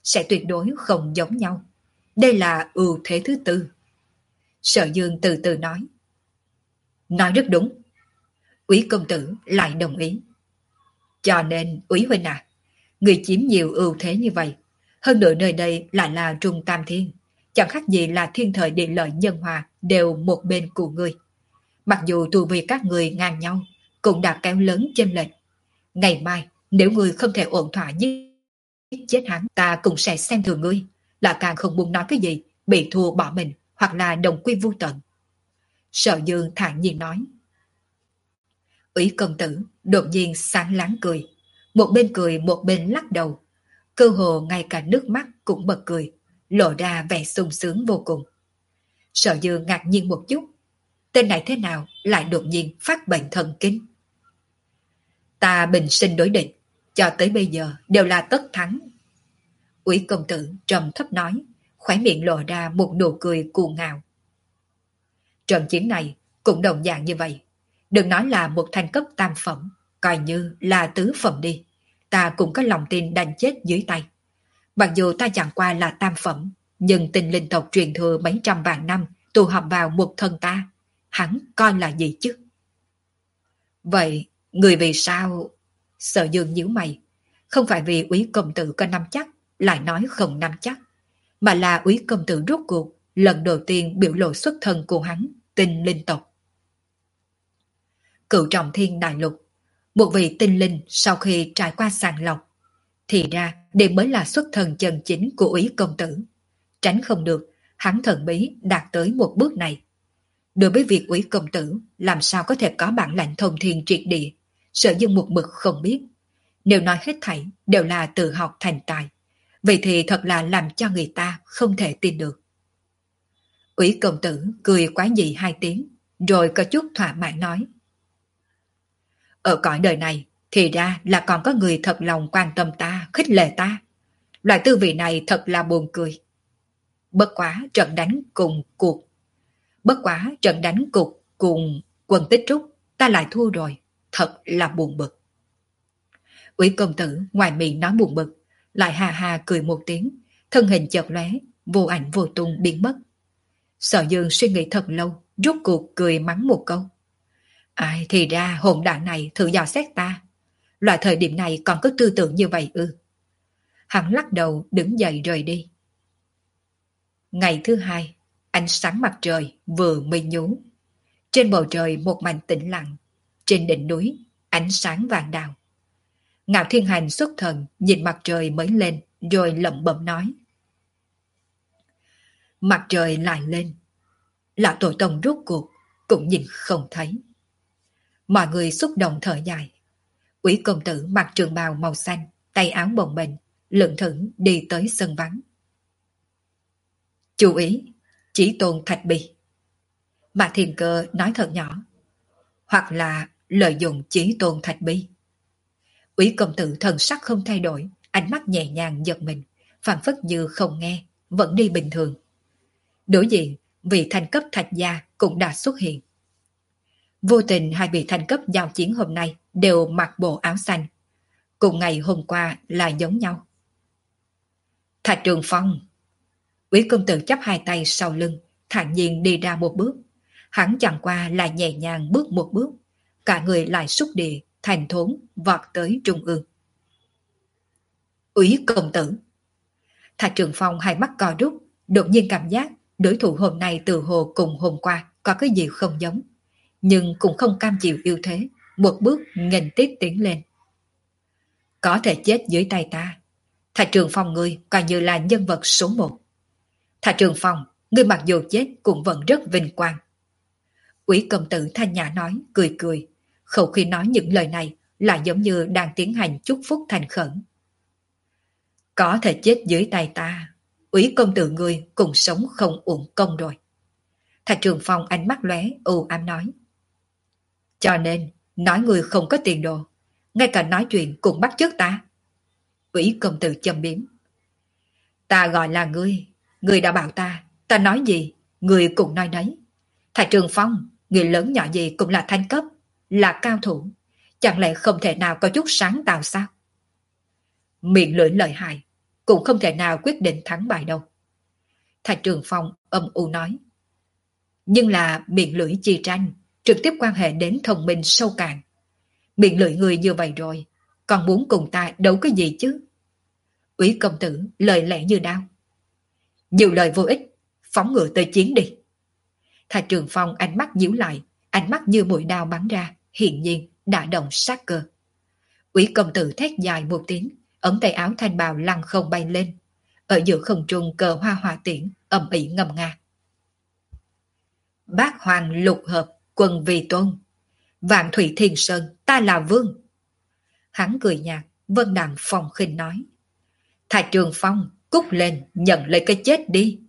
Speaker 1: sẽ tuyệt đối không giống nhau. Đây là ưu thế thứ tư. Sở Dương từ từ nói. Nói rất đúng. Úy công tử lại đồng ý. Cho nên, Úy huynh à, người chiếm nhiều ưu thế như vậy. Hơn nữa nơi đây lại là Trung Tam Thiên. Chẳng khác gì là thiên thời địa lợi nhân hòa đều một bên của người. Mặc dù tu vi các người ngang nhau, cũng đã kéo lớn chênh lệch. Ngày mai, nếu người không thể ổn thỏa giết chết hắn, ta cũng sẽ xem thường ngươi, là càng không muốn nói cái gì, bị thua bỏ mình, hoặc là đồng quy vu tận. Sở Dương thản nhiên nói. Úy công tử đột nhiên sáng láng cười, một bên cười một bên lắc đầu, cơ hồ ngay cả nước mắt cũng bật cười, lộ ra vẻ sung sướng vô cùng. Sở Dương ngạc nhiên một chút, tên này thế nào lại đột nhiên phát bệnh thần kinh? Ta bình sinh đối địch, cho tới bây giờ đều là tất thắng. Úy công tử trầm thấp nói, khóe miệng lộ ra một nụ cười cuồng ngạo. Trận chiến này cũng đồng dạng như vậy. Đừng nói là một thành cấp tam phẩm, coi như là tứ phẩm đi. Ta cũng có lòng tin đánh chết dưới tay. Mặc dù ta chẳng qua là tam phẩm, nhưng tình linh tộc truyền thừa mấy trăm vạn năm tụ họp vào một thân ta. Hắn coi là gì chứ? Vậy, người vì sao? Sở Dương nhíu mày. Không phải vì Úy công tử có nắm chắc, lại nói không nắm chắc. Mà là Úy công tử rốt cuộc, lần đầu tiên biểu lộ xuất thân của hắn, tinh linh tộc. Cựu trọng thiên đại lục, một vị tinh linh sau khi trải qua sàng lọc, thì ra đây mới là xuất thân chân chính của Úy công tử. Tránh không được, hắn thần bí đạt tới một bước này. Đối với việc Úy công tử làm sao có thể có bản lãnh thông thiên triệt địa, Sở Dương một mực không biết. Nếu nói hết thảy đều là tự học thành tài, vậy thì thật là làm cho người ta không thể tin được. Úy công tử cười quá dị hai tiếng, rồi có chút thỏa mãn nói. Ở cõi đời này, thì ra là còn có người thật lòng quan tâm ta, khích lệ ta. Loại tư vị này thật là buồn cười. Bất quá trận đánh cùng cuộc. Bất quá trận đánh cục cùng quân Tích Trúc, ta lại thua rồi, thật là buồn bực. Úy công tử ngoài miệng nói buồn bực, lại hà hà cười một tiếng, thân hình chợt lóe, vô ảnh vô tung biến mất. Sở Dương suy nghĩ thật lâu, rốt cuộc cười mắng một câu. Ai thì ra hồn đạn này thử dò xét ta. Loại thời điểm này còn có tư tưởng như vậy ư? Hắn lắc đầu đứng dậy rời đi. Ngày thứ hai, ánh sáng mặt trời vừa mây nhú. Trên bầu trời một mảnh tĩnh lặng. Trên đỉnh núi, ánh sáng vàng đào. Ngạo Thiên Hành xuất thần nhìn mặt trời mới lên, rồi lẩm bẩm nói. Mặt trời lại lên. Lão tổ tông rốt cuộc cũng nhìn không thấy. Mọi người xúc động thở dài. Úy công tử mặc trường bào màu xanh, tay áo bồng bềnh, lững thững đi tới sân vắng. Chú ý, chỉ tôn Thạch Bi. Mạc Thiên Cơ nói thật nhỏ. Hoặc là lợi dụng chỉ tôn Thạch Bi. Úy công tử thần sắc không thay đổi, ánh mắt nhẹ nhàng giật mình, phảng phất như không nghe, vẫn đi bình thường. Đối diện, vị thành cấp Thạch gia cũng đã xuất hiện. Vô tình hai vị thành cấp giao chiến hôm nay đều mặc bộ áo xanh. Cùng ngày hôm qua là giống nhau. Thạch Trường Phong. Úy công tử chắp hai tay sau lưng, thản nhiên đi ra một bước. Hắn chẳng qua là nhẹ nhàng bước một bước, cả người lại xúc địa, thành thốn, vọt tới trung ương. Úy công tử. Thạch Trường Phong hai mắt co rút, đột nhiên cảm giác đối thủ hôm nay từ hồ cùng hôm qua có cái gì không giống, nhưng cũng không cam chịu yêu thế, một bước nghênh tiếp tiến lên. Có thể chết dưới tay ta, Thạch Trường Phong ngươi coi như là nhân vật số một. Thạch Trường Phong, ngươi mặc dù chết cũng vẫn rất vinh quang. Úy công tử thanh nhã nói, cười cười, khẩu khi nói những lời này là giống như đang tiến hành chúc phúc thành khẩn. Có thể chết dưới tay ta, Úy công tử ngươi cùng sống không uổng công rồi. Thạch Trường Phong ánh mắt lóe u ám nói. Cho nên, nói người không có tiền đồ, ngay cả nói chuyện cũng bắt chước ta. Úy công tử châm biếm. Ta gọi là ngươi, ngươi đã bảo ta, ta nói gì, ngươi cũng nói đấy. Thạch Trường Phong, người lớn nhỏ gì cũng là thanh cấp, là cao thủ, chẳng lẽ không thể nào có chút sáng tạo sao? Miệng lưỡi lợi hại, cũng không thể nào quyết định thắng bại đâu. Thạch Trường Phong âm u nói. Nhưng là miệng lưỡi chi tranh, trực tiếp quan hệ đến thông minh sâu cạn. Miệng lưỡi người như vậy rồi, còn muốn cùng ta đấu cái gì chứ? Úy công tử lời lẽ như đao. Nhiều lời vô ích, phóng ngựa tới chiến đi. Thạch Trường Phong ánh mắt nhíu lại, ánh mắt như mũi đao bắn ra, hiển nhiên đã động sát cơ. Úy công tử thét dài một tiếng, ống tay áo thanh bào lăng không bay lên. Ở giữa không trung cờ hoa hỏa tiễn, ầm ĩ ngầm nga. Bát hoàng lục hợp, quân vì tôn. Vạn thủy thiên sơn, ta là vương. Hắn cười nhạt, vân đạm phong khinh nói. Thạch Trường Phong, cút lên, nhận lấy cái chết đi.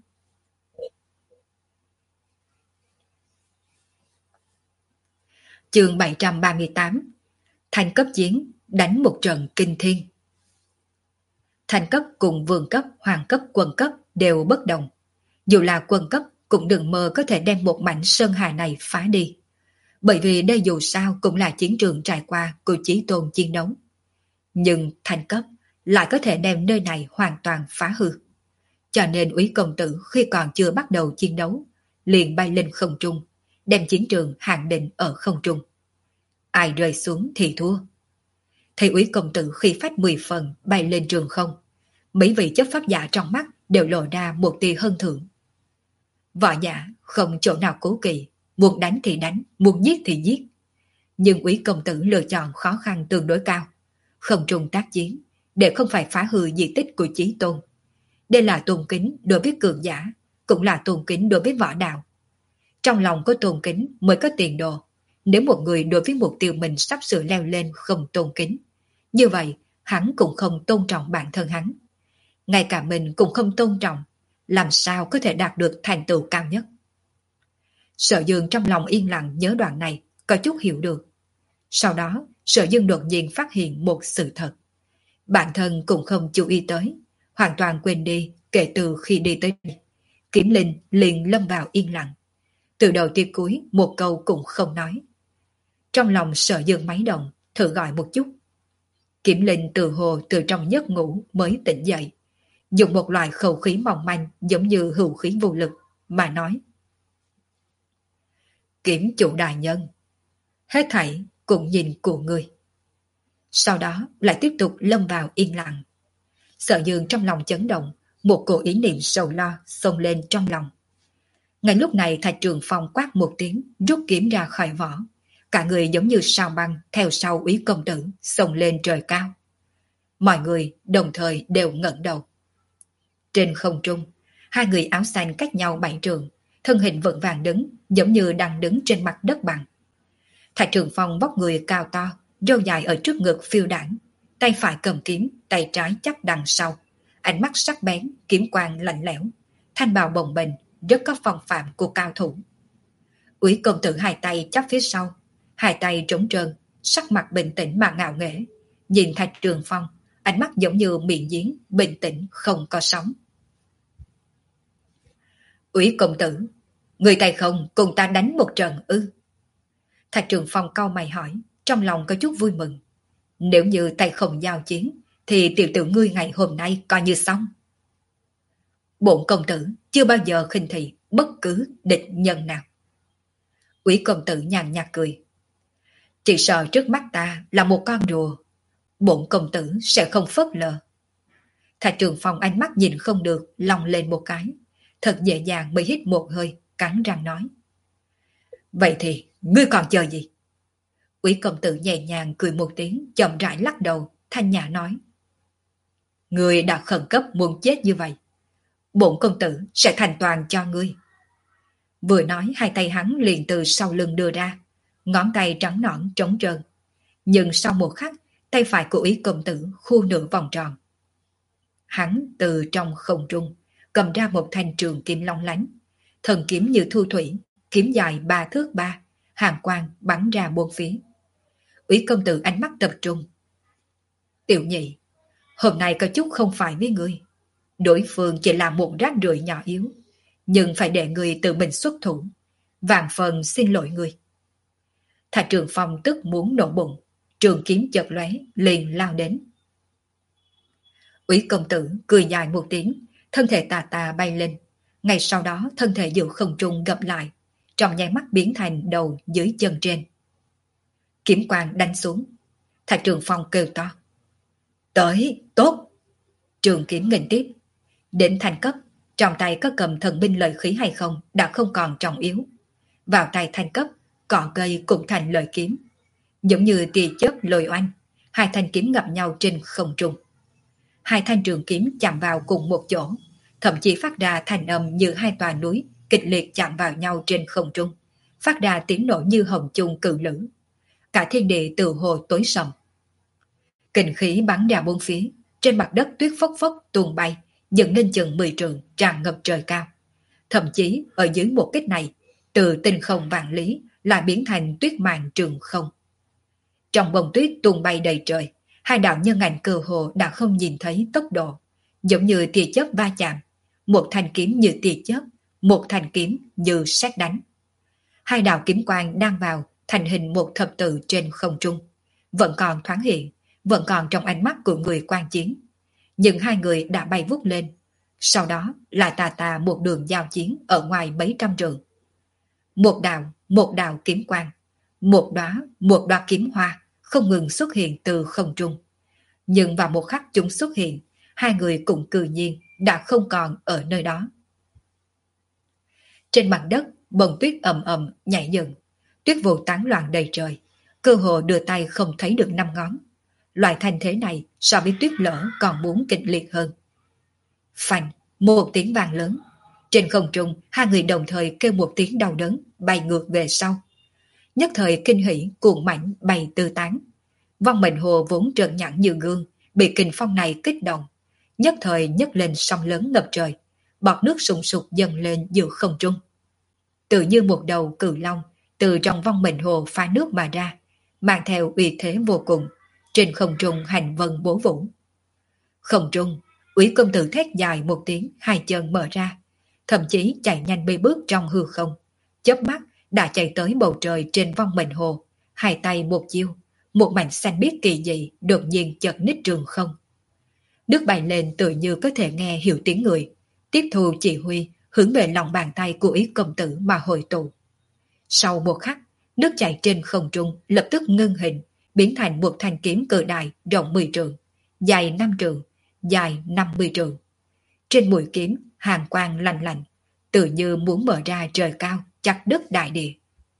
Speaker 1: Chương bảy trăm ba mươi tám. Thành cấp chiến, đánh một trận kinh thiên. Thành cấp cùng vương cấp, hoàng cấp, quân cấp đều bất đồng. Dù là quân cấp cũng đừng mơ có thể đem một mảnh sơn hà này phá đi. Bởi vì đây dù sao cũng là chiến trường trải qua của Chí Tôn chiến đấu. Nhưng thành cấp lại có thể đem nơi này hoàn toàn phá hư. Cho nên Úy công tử khi còn chưa bắt đầu chiến đấu, liền bay lên không trung, đem chiến trường hạn định ở không trung. Ai rơi xuống thì thua. Thấy Úy công tử khi phách mười phần bay lên trường không, mấy vị chấp pháp giả trong mắt đều lộ ra một tia hân thưởng. Võ giả không chỗ nào cố kỵ, muốn đánh thì đánh, muốn giết thì giết. Nhưng Úy công tử lựa chọn khó khăn tương đối cao, không trung tác chiến, để không phải phá hư di tích của Chí Tôn. Đây là tôn kính đối với cường giả, cũng là tôn kính đối với võ đạo. Trong lòng có tôn kính mới có tiền đồ. Nếu một người đối với mục tiêu mình sắp sửa leo lên không tôn kính, như vậy hắn cũng không tôn trọng bản thân hắn. Ngay cả mình cũng không tôn trọng, làm sao có thể đạt được thành tựu cao nhất. Sở Dương trong lòng yên lặng nhớ đoạn này, có chút hiểu được. Sau đó, Sở Dương đột nhiên phát hiện một sự thật. Bản thân cũng không chú ý tới, hoàn toàn quên đi kể từ khi đi tới đây. Kiếm Linh liền lâm vào yên lặng. Từ đầu tới cuối một câu cũng không nói. Trong lòng Sở Dương máy động, thử gọi một chút. Kiếm Linh từ hồ từ trong giấc ngủ mới tỉnh dậy, dùng một loại khẩu khí mỏng manh giống như hữu khí vô lực mà nói. Kiếm chủ đại nhân, hết thảy cũng nhìn của ngươi. Sau đó lại tiếp tục lâm vào yên lặng. Sở Dương trong lòng chấn động, một cổ ý niệm sầu lo xông lên trong lòng. Ngay lúc này Thạch Trường Phong quát một tiếng, rút kiếm ra khỏi vỏ. Cả người giống như sao băng theo sau Úy công tử xông lên trời cao. Mọi người đồng thời đều ngẩng đầu. Trên không trung, hai người áo xanh cách nhau bảy trường, thân hình vững vàng đứng, giống như đang đứng trên mặt đất bằng. Thạch Trường Phong vóc người cao to, râu dài ở trước ngực phiêu đãng, tay phải cầm kiếm, tay trái chắp đằng sau, ánh mắt sắc bén, kiếm quang lạnh lẽo, thanh bào bồng bềnh, rất có phong phạm của cao thủ. Úy công tử hai tay chắp phía sau, hai tay trống trơn, sắc mặt bình tĩnh mà ngạo nghễ, nhìn Thạch Trường Phong, ánh mắt giống như miệng giếng, bình tĩnh không có sóng. Úy công tử, người tay không cùng ta đánh một trận ư? Thạch Trường Phong cau mày hỏi, trong lòng có chút vui mừng. Nếu như tay không giao chiến, thì tiểu tử ngươi ngày hôm nay coi như xong. Bổn công tử chưa bao giờ khinh thị bất cứ địch nhân nào. Úy công tử nhàn nhạt cười. Chỉ sợ trước mắt ta là một con rùa, bổn công tử sẽ không phớt lờ. Thạch Trường Phong ánh mắt nhìn không được, lòng lên một cái, thật dễ dàng mới hít một hơi, cắn răng nói. Vậy thì ngươi còn chờ gì? Úy công tử nhẹ nhàng cười một tiếng, chậm rãi lắc đầu, thanh nhã nói. Ngươi đã khẩn cấp muốn chết như vậy, bổn công tử sẽ thành toàn cho ngươi. Vừa nói hai tay hắn liền từ sau lưng đưa ra, ngón tay trắng nõn trống trơn. Nhưng sau một khắc, tay phải của Úy công tử khu nửa vòng tròn. Hắn từ trong không trung cầm ra một thanh trường kiếm long lánh, thần kiếm như thu thủy, kiếm dài ba thước ba, hàn quang bắn ra bốn phía. Úy công tử ánh mắt tập trung. Tiểu nhị, hôm nay có chút không phải với ngươi. Đối phương chỉ là một rác rưởi nhỏ yếu, nhưng phải để ngươi tự mình xuất thủ. Vạn phần xin lỗi ngươi. Thạch Trường Phong tức muốn nổ bụng, trường kiếm chợt lóe liền lao đến. Úy công tử cười dài một tiếng, thân thể tà tà bay lên. Ngay sau đó thân thể giữa không trung gập lại, trong nháy mắt biến thành đầu dưới chân trên. Kiếm quang đánh xuống, Thạch Trường Phong kêu to. Tới, tốt! Trường kiếm nghênh tiếp. Đến thành cấp, trong tay có cầm thần binh lợi khí hay không đã không còn trọng yếu. Vào tay thành cấp, cỏ cây cũng thành lợi kiếm. Giống như tia chớp lôi oanh, hai thanh kiếm gặp nhau trên không trung. Hai thanh trường kiếm chạm vào cùng một chỗ, thậm chí phát ra thanh âm như hai tòa núi kịch liệt chạm vào nhau trên không trung, phát ra tiếng nổ như hồng chung cự lửa. Cả thiên địa từ hồ tối sầm. Kình khí bắn ra bốn phía, trên mặt đất tuyết phốc phốc tuôn bay, dựng lên chừng mười trượng tràn ngập trời cao. Thậm chí ở dưới một kích này, từ tinh không vạn lý lại biến thành tuyết màn trường không. Trong bông tuyết tuôn bay đầy trời, hai đạo nhân ảnh cơ hồ đã không nhìn thấy tốc độ, giống như tia chớp va chạm, một thanh kiếm như tia chớp, một thanh kiếm như sét đánh. Hai đạo kiếm quang đang vào thành hình một thập tự trên không trung, vẫn còn thoáng hiện, vẫn còn trong ánh mắt của người quan chiến. Nhưng hai người đã bay vút lên, sau đó lại tà tà một đường giao chiến ở ngoài mấy trăm trượng. Một đạo, một đạo kiếm quang, một đóa, một đóa kiếm hoa không ngừng xuất hiện từ không trung. Nhưng vào một khắc chúng xuất hiện, hai người cũng cự nhiên đã không còn ở nơi đó. Trên mặt đất, bông tuyết ầm ầm nhảy dựng, tuyết vụ tán loạn đầy trời, cơ hồ đưa tay không thấy được năm ngón. Loại thành thế này so với tuyết lở còn muốn kịch liệt hơn. Phanh, một tiếng vang lớn. Trên không trung, hai người đồng thời kêu một tiếng đau đớn, bay ngược về sau. Nhất thời kinh hỉ cuồng mãnh bay tứ tán. Vong Mệnh Hồ vốn trợn nhẵn như gương, bị kình phong này kích động, nhất thời nhấc lên sóng lớn ngập trời, bọt nước sùng sục dâng lên giữa không trung. Tự như một đầu cự long từ trong Vong Mệnh Hồ phá nước mà ra, mang theo uy thế vô cùng, trên không trung hành vân bố vũ. Không trung, Úy công tử thét dài một tiếng, hai chân mở ra, thậm chí chạy nhanh bay bước trong hư không, chớp mắt đã chạy tới bầu trời trên Vong Mệnh Hồ, hai tay một chiêu, một mảnh xanh biếc kỳ dị đột nhiên chợt nít trường không. Nước bay lên tự như có thể nghe hiểu tiếng người, tiếp thu chỉ huy hướng về lòng bàn tay của Úy công tử mà hội tụ. Sau một khắc, nước chảy trên không trung lập tức ngưng hình, biến thành một thanh kiếm cự đại rộng mười trượng, dài năm trượng, dài năm mươi trượng. Trên mũi kiếm hàn quang lạnh lạnh, tự như muốn mở ra trời cao, chặt đứt đại địa.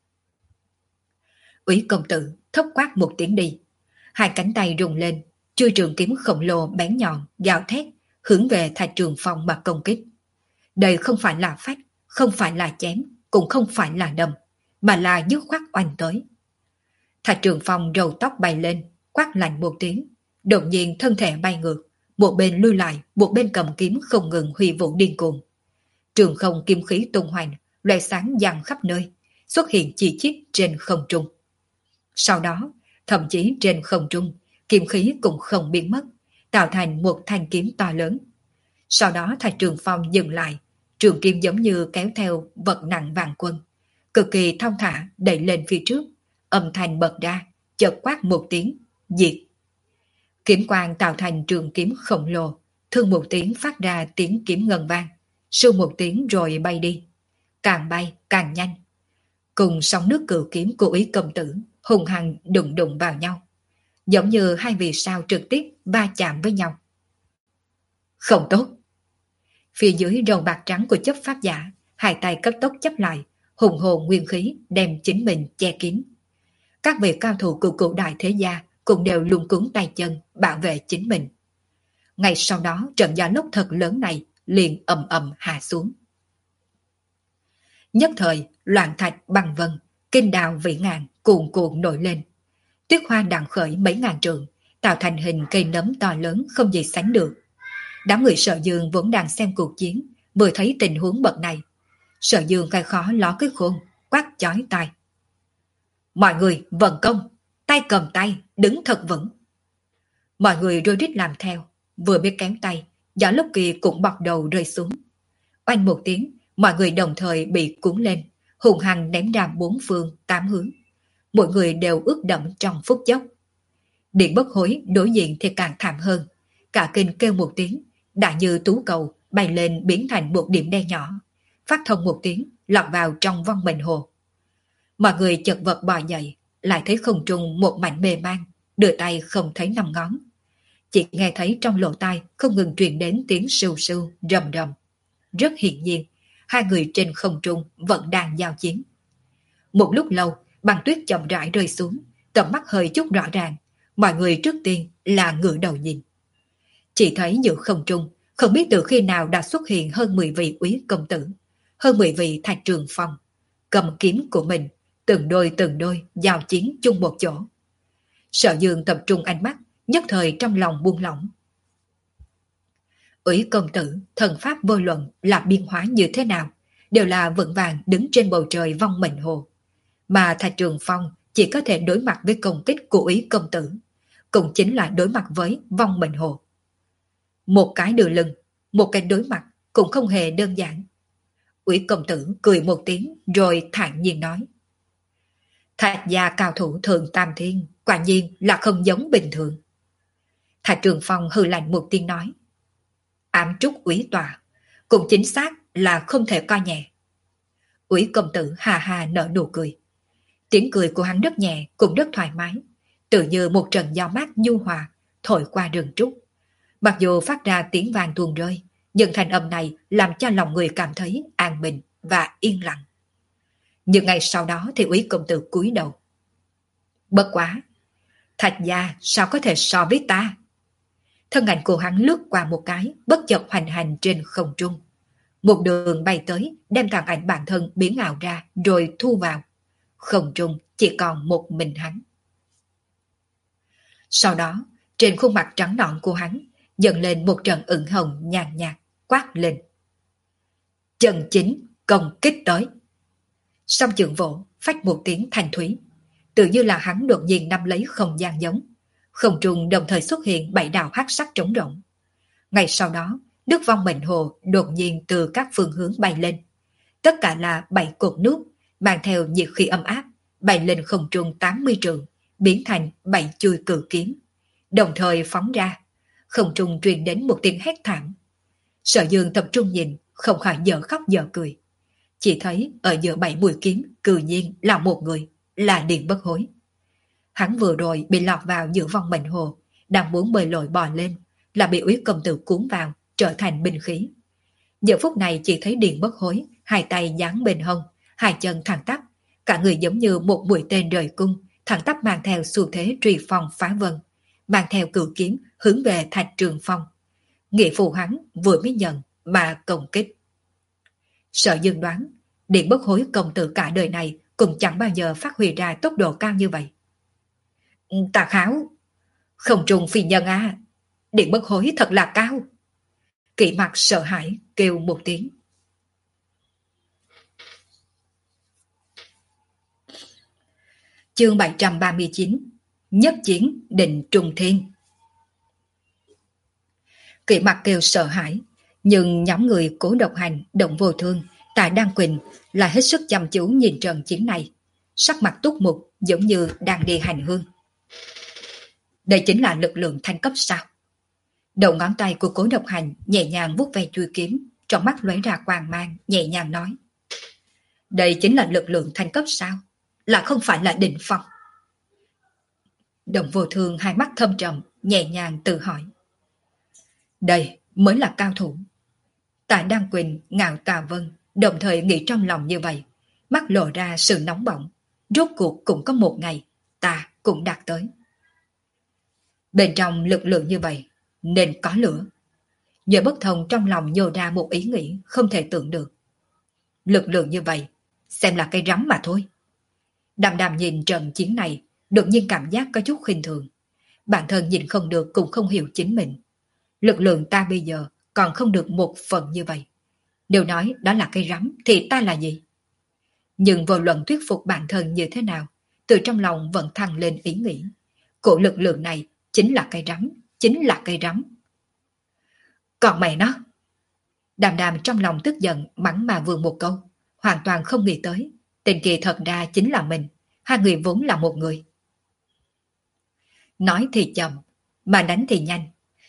Speaker 1: Úy công tử thốc quát một tiếng đi, hai cánh tay rung lên, chui trường kiếm khổng lồ bén nhọn gào thét hướng về Thạch Trường Phong mà công kích. Đây không phải là phách, không phải là chém, cũng không phải là đâm, mà là dứt khoát oanh tới. Thạch Trường Phong râu tóc bay lên, quát lạnh một tiếng, đột nhiên thân thể bay ngược, một bên lui lại, một bên cầm kiếm không ngừng huy vũ điên cuồng. Trường không kim khí tung hoành, loé sáng vàng khắp nơi, xuất hiện chi chít trên không trung. Sau đó, thậm chí trên không trung, kim khí cũng không biến mất, tạo thành một thanh kiếm to lớn. Sau đó Thạch Trường Phong dừng lại, trường kiếm giống như kéo theo vật nặng vạn quân, cực kỳ thong thả đẩy lên phía trước, âm thanh bật ra, chợt quát một tiếng, diệt. Kiếm quang tạo thành trường kiếm khổng lồ, thương một tiếng phát ra tiếng kiếm ngân vang, sưu một tiếng rồi bay đi, càng bay càng nhanh. Cùng sóng nước cửu kiếm của Úy công tử hùng hăng đụng đụng vào nhau, giống như hai vì sao trực tiếp va chạm với nhau. Không tốt! Phía dưới râu bạc trắng của chấp pháp giả, hai tay cấp tốc chấp lại, hùng hồn nguyên khí đem chính mình che kín. Các vị cao thủ của cửu đại thế gia cũng đều luống cuống tay chân bảo vệ chính mình. Ngay sau đó trận gió lốc thật lớn này liền ầm ầm hạ xuống. Nhất thời loạn thạch băng vân, kinh đào vĩ ngàn cuồn cuộn nổi lên. Tuyết hoa đằng khởi mấy ngàn trượng, tạo thành hình cây nấm to lớn không gì sánh được. Đám người Sở Dương vốn đang xem cuộc chiến, vừa thấy tình huống bậc này, Sở Dương khai khó ló cái khôn, quát chói tai. Mọi người vận công, tay cầm tay, đứng thật vững. Mọi người rối rít làm theo, vừa biết kéo tay, gió lốc kia cũng bọc đầu rơi xuống. Oanh một tiếng, mọi người đồng thời bị cuốn lên, hùng hăng ném ra bốn phương, tám hướng. Mỗi người đều ướt đẫm trong phút chốc. Điện Bất Hối đối diện thì càng thảm hơn, cả kinh kêu một tiếng, đã như tú cầu bay lên biến thành một điểm đen nhỏ, phát thông một tiếng lọt vào trong vong mệnh hồ. Mọi người chật vật bò dậy, lại thấy không trung một mảnh mê man, đưa tay không thấy năm ngón. Chỉ nghe thấy trong lỗ tai không ngừng truyền đến tiếng sưu sưu, rầm rầm. Rất hiển nhiên, hai người trên không trung vẫn đang giao chiến. Một lúc lâu, băng tuyết chậm rãi rơi xuống, tầm mắt hơi chút rõ ràng. Mọi người trước tiên là ngửa đầu nhìn. Chỉ thấy giữa không trung, không biết từ khi nào đã xuất hiện hơn mười vị úy công tử, hơn mười vị Thạch Trường Phong, cầm kiếm của mình, từng đôi từng đôi giao chiến chung một chỗ. Sở Dương tập trung ánh mắt, nhất thời trong lòng buông lỏng. Úy công tử, thần pháp vô luận là biên hóa như thế nào, đều là vững vàng đứng trên bầu trời vong mệnh hồ. Mà Thạch Trường Phong chỉ có thể đối mặt với công kích của úy công tử, cũng chính là đối mặt với vong mệnh hồ. Một cái đưa lưng, một cái đối mặt cũng không hề đơn giản. Úy công tử cười một tiếng rồi thản nhiên nói. Thạch gia cao thủ thường tam thiên, quả nhiên là không giống bình thường. Thạch Trường Phong hừ lạnh một tiếng nói. Ám trúc úy tòa, cũng chính xác là không thể coi nhẹ. Úy công tử hà hà nở nụ cười. Tiếng cười của hắn rất nhẹ, cũng rất thoải mái, tự như một trận gió mát nhu hòa thổi qua rừng trúc. Mặc dù phát ra tiếng vang tuôn rơi, nhưng thanh âm này làm cho lòng người cảm thấy an bình và yên lặng. Nhưng ngày sau đó thì úy công tử cúi đầu. Bất quá, Thạch gia sao có thể so với ta? Thân ảnh của hắn lướt qua một cái, bất chợt hoành hành trên không trung. Một đường bay tới, đem tàn ảnh bản thân biến ảo ra rồi thu vào. Không trung chỉ còn một mình hắn. Sau đó, trên khuôn mặt trắng nõn của hắn dần lên một trận ửng hồng nhàn nhạt, quát lên. Chân chính công kích tới. Song trường vỗ, phách một tiếng thanh thúy, tự như là hắn đột nhiên nắm lấy không gian giống. Không trung đồng thời xuất hiện bảy đạo hắc sắc trống rỗng. Ngay sau đó, nước vong mệnh hồ đột nhiên từ các phương hướng bay lên. Tất cả là bảy cột nước, mang theo nhiệt khí ấm áp, bay lên không trung tám mươi trượng, biến thành bảy chuôi cự kiếm. Đồng thời phóng ra, không trung truyền đến một tiếng hét thảm. Sở Dương tập trung nhìn, không khỏi dở khóc dở cười. Chỉ thấy ở giữa bảy mũi kiếm, cự nhiên là một người, là Điền Bất Hối. Hắn vừa rồi bị lọt vào giữa vong mệnh hồ, đang muốn bơi lội bò lên, là bị úy công tử cuốn vào, trở thành binh khí. Giờ phút này chỉ thấy Điền Bất Hối, hai tay giáng bên hông, hai chân thẳng tắp, cả người giống như một mũi tên rời cung, thẳng tắp mang theo xu thế truy phong phá vân, mang theo cự kiếm hướng về Thạch Trường Phong. Nghĩa phụ hắn vừa mới nhận mà công kích. Sở Dương đoán, Điền Bất Hối công tử cả đời này cũng chẳng bao giờ phát huy ra tốc độ cao như vậy. Tà Kháo, không trùng phi nhân à, Điền Bất Hối thật là cao. Kỵ mặt sợ hãi kêu một tiếng. Chương bảy trăm ba mươi chín, nhất chiến định trùng thiên. Kỵ mặt kêu sợ hãi, nhưng nhóm người Cố Độc Hành, Động Vô Thương, Tạ Đan Quỳnh lại hết sức chăm chú nhìn trận chiến này, sắc mặt túc mục giống như đang đi hành hương. Đây chính là lực lượng thanh cấp sao? Đầu ngón tay của Cố Độc Hành nhẹ nhàng vuốt ve chuôi kiếm, trong mắt lóe ra quang mang, nhẹ nhàng nói. Đây chính là lực lượng thanh cấp sao? Là không phải là đỉnh phong. Đồng Vô Thương hai mắt thâm trầm, nhẹ nhàng tự hỏi. Đây mới là cao thủ. Tạ Đan Quỳnh, Ngạo Tà Vân đồng thời nghĩ trong lòng như vậy, mắt lộ ra sự nóng bỏng. Rốt cuộc cũng có một ngày, ta cũng đạt tới. Bên trong lực lượng như vậy, nên có lửa. Nhờ bất thông trong lòng nhô ra một ý nghĩ không thể tưởng được. Lực lượng như vậy, xem là cây rắm mà thôi. Đàm đàm nhìn trận chiến này, đột nhiên cảm giác có chút khinh thường. Bản thân nhìn không được cũng không hiểu chính mình. Lực lượng ta bây giờ còn không được một phần như vậy. Đều nói đó là cây rắm thì ta là gì? Nhưng vô luận thuyết phục bản thân như thế nào, từ trong lòng vẫn thăng lên ý nghĩ. Cổ lực lượng này chính là cây rắm, chính là cây rắm. Còn mẹ nó! Đàm đàm trong lòng tức giận mắng mà vương một câu, hoàn toàn không nghĩ tới. Tên kia thật ra chính là mình, hai người vốn là một người. Nói thì chậm, mà đánh thì nhanh.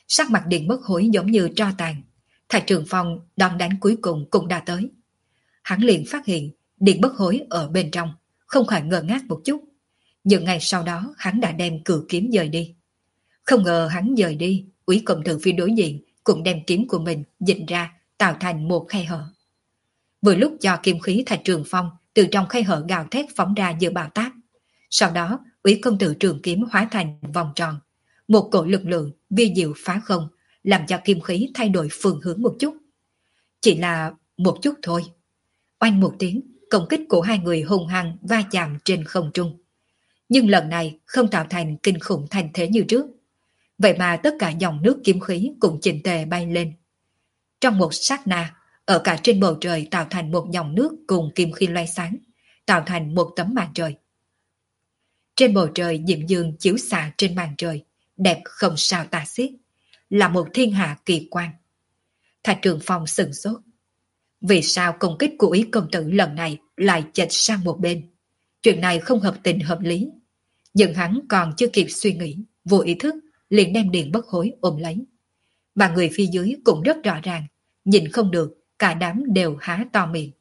Speaker 1: Sắc mặt Điền Bất Hối giống như tro tàn. Thạch Trường Phong đòn đánh cuối cùng cũng đã tới. Hắn liền phát hiện Điền Bất Hối ở bên trong, không khỏi ngơ ngác một chút. Nhưng ngày sau đó hắn đã đem cự kiếm dời đi. Không ngờ hắn dời đi, Úy công tử phía đối diện cũng đem kiếm của mình dịch ra, tạo thành một khe hở. Vừa lúc cho kim khí Thạch Trường Phong từ trong khe hở gào thét phóng ra giữa bão táp. Sau đó, Úy công tử trường kiếm hóa thành vòng tròn, một cổ lực lượng vi diệu phá không, làm cho kim khí thay đổi phương hướng một chút. Chỉ là một chút thôi. Oanh một tiếng, công kích của hai người hung hăng va chạm trên không trung. Nhưng lần này không tạo thành kinh khủng thành thế như trước. Vậy mà tất cả dòng nước kiếm khí cũng chỉnh tề bay lên. Trong một sát na, ở cả trên bầu trời tạo thành một dòng nước cùng kim khí loay sáng, tạo thành một tấm màn trời. Trên bầu trời diệm dương chiếu xạ trên màn trời, đẹp không sao tả xiết, là một thiên hạ kỳ quan. Thạch Trường Phong sửng sốt. Vì sao công kích của Úy công tử lần này lại chệch sang một bên? Chuyện này không hợp tình hợp lý. Nhưng hắn còn chưa kịp suy nghĩ, vô ý thức liền đem Điền Bất Hối ôm lấy. Mà người phía dưới cũng rất rõ ràng, nhìn không được, cả đám đều há to miệng.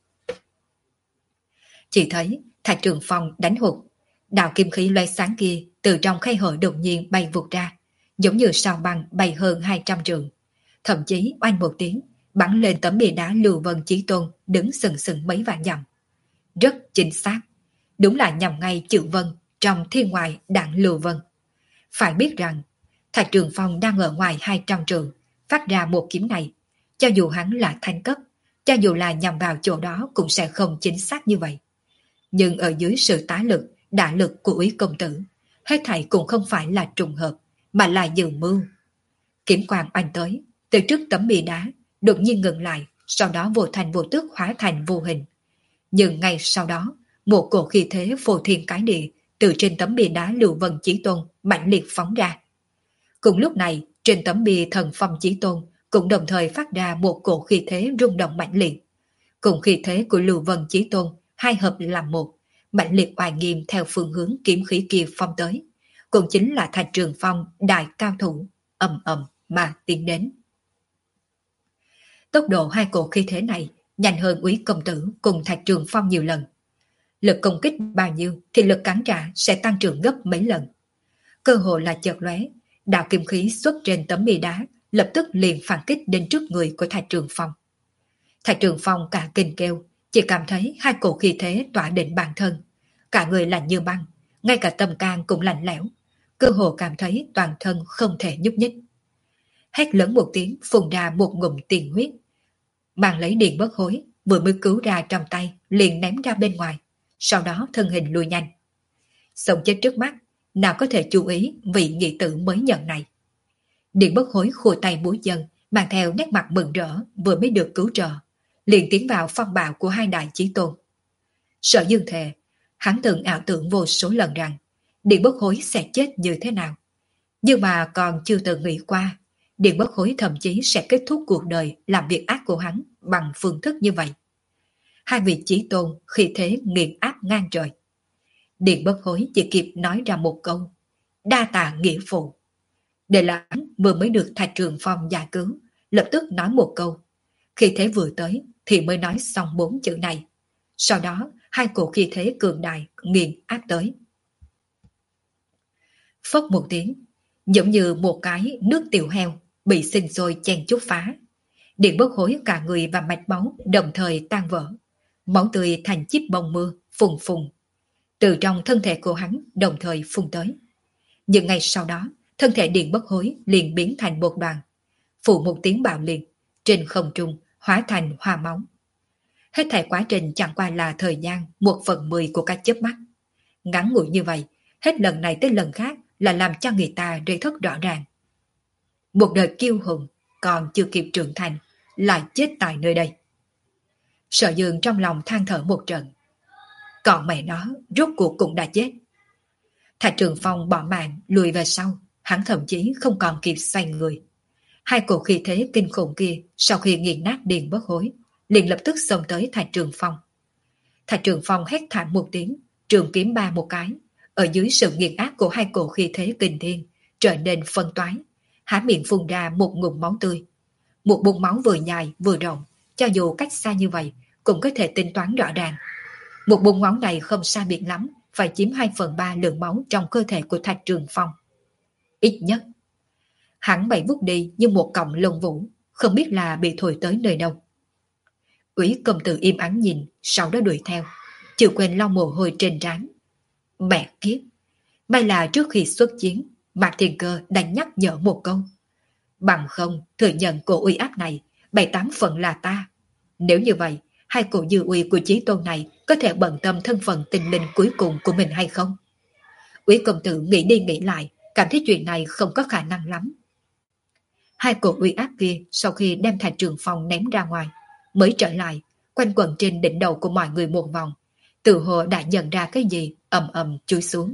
Speaker 1: Chỉ thấy Thạch Trường Phong đánh hụt, đạo kim khí loay sáng kia từ trong khe hở đột nhiên bay vụt ra, giống như sao băng bay hơn hai trăm trượng. Thậm chí oanh một tiếng, bắn lên tấm bia đá Lưu Vân Chí Tôn đứng sừng sừng mấy vạn dặm. Rất chính xác, đúng là nhằm ngay chữ Vân trong thiên ngoại đạn Lưu Vân. Phải biết rằng, Thạch Trường Phong đang ở ngoài hai trăm trượng, phát ra một kiếm này. Cho dù hắn là thanh cấp, cho dù là nhằm vào chỗ đó cũng sẽ không chính xác như vậy. Nhưng ở dưới sự tá lực, đả lực của Úy công tử, hết thảy cũng không phải là trùng hợp, mà là dự mưu. Kiếm quang oanh tới, từ trước tấm bia đá, đột nhiên ngừng lại, sau đó vô thành vô tức hóa thành vô hình. Nhưng ngay sau đó, một cổ khí thế phô thiên cái địa từ trên tấm bia đá Lưu Vân Chí Tôn mạnh liệt phóng ra. Cùng lúc này, trên tấm bia Thần Phong Chí Tôn cũng đồng thời phát ra một cổ khí thế rung động mạnh liệt. Cùng khí thế của Lưu Vân Chí Tôn hai hợp làm một, mạnh liệt oai nghiêm theo phương hướng kiếm khí kia phong tới, cũng chính là Thạch Trường Phong đại cao thủ, ầm ầm mà tiến đến. Tốc độ hai cổ khí thế này nhanh hơn Úy công tử cùng Thạch Trường Phong nhiều lần. Lực công kích bao nhiêu thì lực cản trả sẽ tăng trưởng gấp mấy lần. Cơ hội là chợt lóe, đạo kim khí xuất trên tấm bia đá lập tức liền phản kích đến trước người của Thạch Trường Phong. Thạch Trường Phong cả kinh kêu, chỉ cảm thấy hai cổ khí thế tỏa định bản thân, cả người lạnh như băng, ngay cả tâm can cũng lạnh lẽo, cơ hồ cảm thấy toàn thân không thể nhúc nhích. Hét lớn một tiếng, phun ra một ngụm tiền huyết, mang lấy Điền Bất Hối vừa mới cứu ra trong tay liền ném ra bên ngoài, sau đó thân hình lùi nhanh. Sống chết trước mắt, nào có thể chú ý vị nghị tử mới nhận này. Điền Bất Hối khua tay búi dân, mang theo nét mặt mừng rỡ vừa mới được cứu trợ, liền tiến vào phong bạo của hai đại chí tôn. Sở Dương thề, hắn từng ảo tưởng vô số lần rằng Điền Bất Hối sẽ chết như thế nào, nhưng mà còn chưa từng nghĩ qua Điền Bất Hối thậm chí sẽ kết thúc cuộc đời làm việc ác của hắn bằng phương thức như vậy. Hai vị chí tôn khi thế nghiền áp ngang trời. Điền Bất Hối chỉ kịp nói ra một câu: đa tạ nghĩa phụ. Để là hắn vừa mới được Thạch Trường Phong giải cứu, lập tức nói một câu. Khi thế vừa tới thì mới nói xong bốn chữ này. Sau đó hai cổ khí thế cường đại nghiền áp tới. Phốc một tiếng, giống như một cái nước tiểu heo bị sinh sôi chen chúc phá. Điền Bất Hối cả người và mạch máu đồng thời tan vỡ, máu tươi thành chiếc bông mưa phùng phùng từ trong thân thể của hắn đồng thời phun tới. Nhưng ngay sau đó, thân thể Điền Bất Hối liền biến thành một đoàn, phụ một tiếng bạo liệt, trên không trung hóa thành hoa máu. Hết thảy quá trình chẳng qua là thời gian một phần mười của cái chớp mắt. Ngắn ngủi như vậy, hết lần này tới lần khác là làm cho người ta rơi thất rõ ràng. Một đời kiêu hùng còn chưa kịp trưởng thành, lại chết tại nơi đây. Sở Dương trong lòng than thở một trận. Còn mẹ nó, rốt cuộc cũng đã chết. Thạch Trường Phong bỏ mạng lùi về sau, hắn thậm chí không còn kịp xoay người. Hai cổ khí thế kinh khủng kia sau khi nghiền nát Điền Bất Hối, liền lập tức xông tới Thạch Trường Phong. Thạch Trường Phong hét thảm một tiếng, trường kiếm ba một cái, ở dưới sự nghiền áp của hai cổ khí thế kinh thiên, trở nên phân toái. há miệng phun ra một ngụm máu tươi. Một bụng máu vừa dài vừa rộng, cho dù cách xa như vậy cũng có thể tính toán rõ ràng. Một bụng máu này không sai biệt lắm, phải chiếm hai phần ba lượng máu trong cơ thể của Thạch Trường Phong. Ít nhất, hắn bay vút đi như một cọng lông vũ, không biết là bị thổi tới nơi đâu. Úy công tử im ắng nhìn, sau đó đuổi theo, chưa quên lau mồ hôi trên trán. Mẹ kiếp, may là trước khi xuất chiến, Mạc Thiên Cơ đã nhắc nhở một câu. Bằng không, thừa nhận cổ uy áp này, bảy tám phần là ta. Nếu như vậy, hai cổ dư uy của chí tôn này có thể bận tâm thân phận tình linh cuối cùng của mình hay không? Úy công tử nghĩ đi nghĩ lại, cảm thấy chuyện này không có khả năng lắm. Hai cổ uy áp kia sau khi đem Thạch Trường Phong ném ra ngoài, mới trở lại, quanh quẩn trên đỉnh đầu của mọi người một vòng. Tự hồ đã nhận ra cái gì, ầm ầm chui xuống.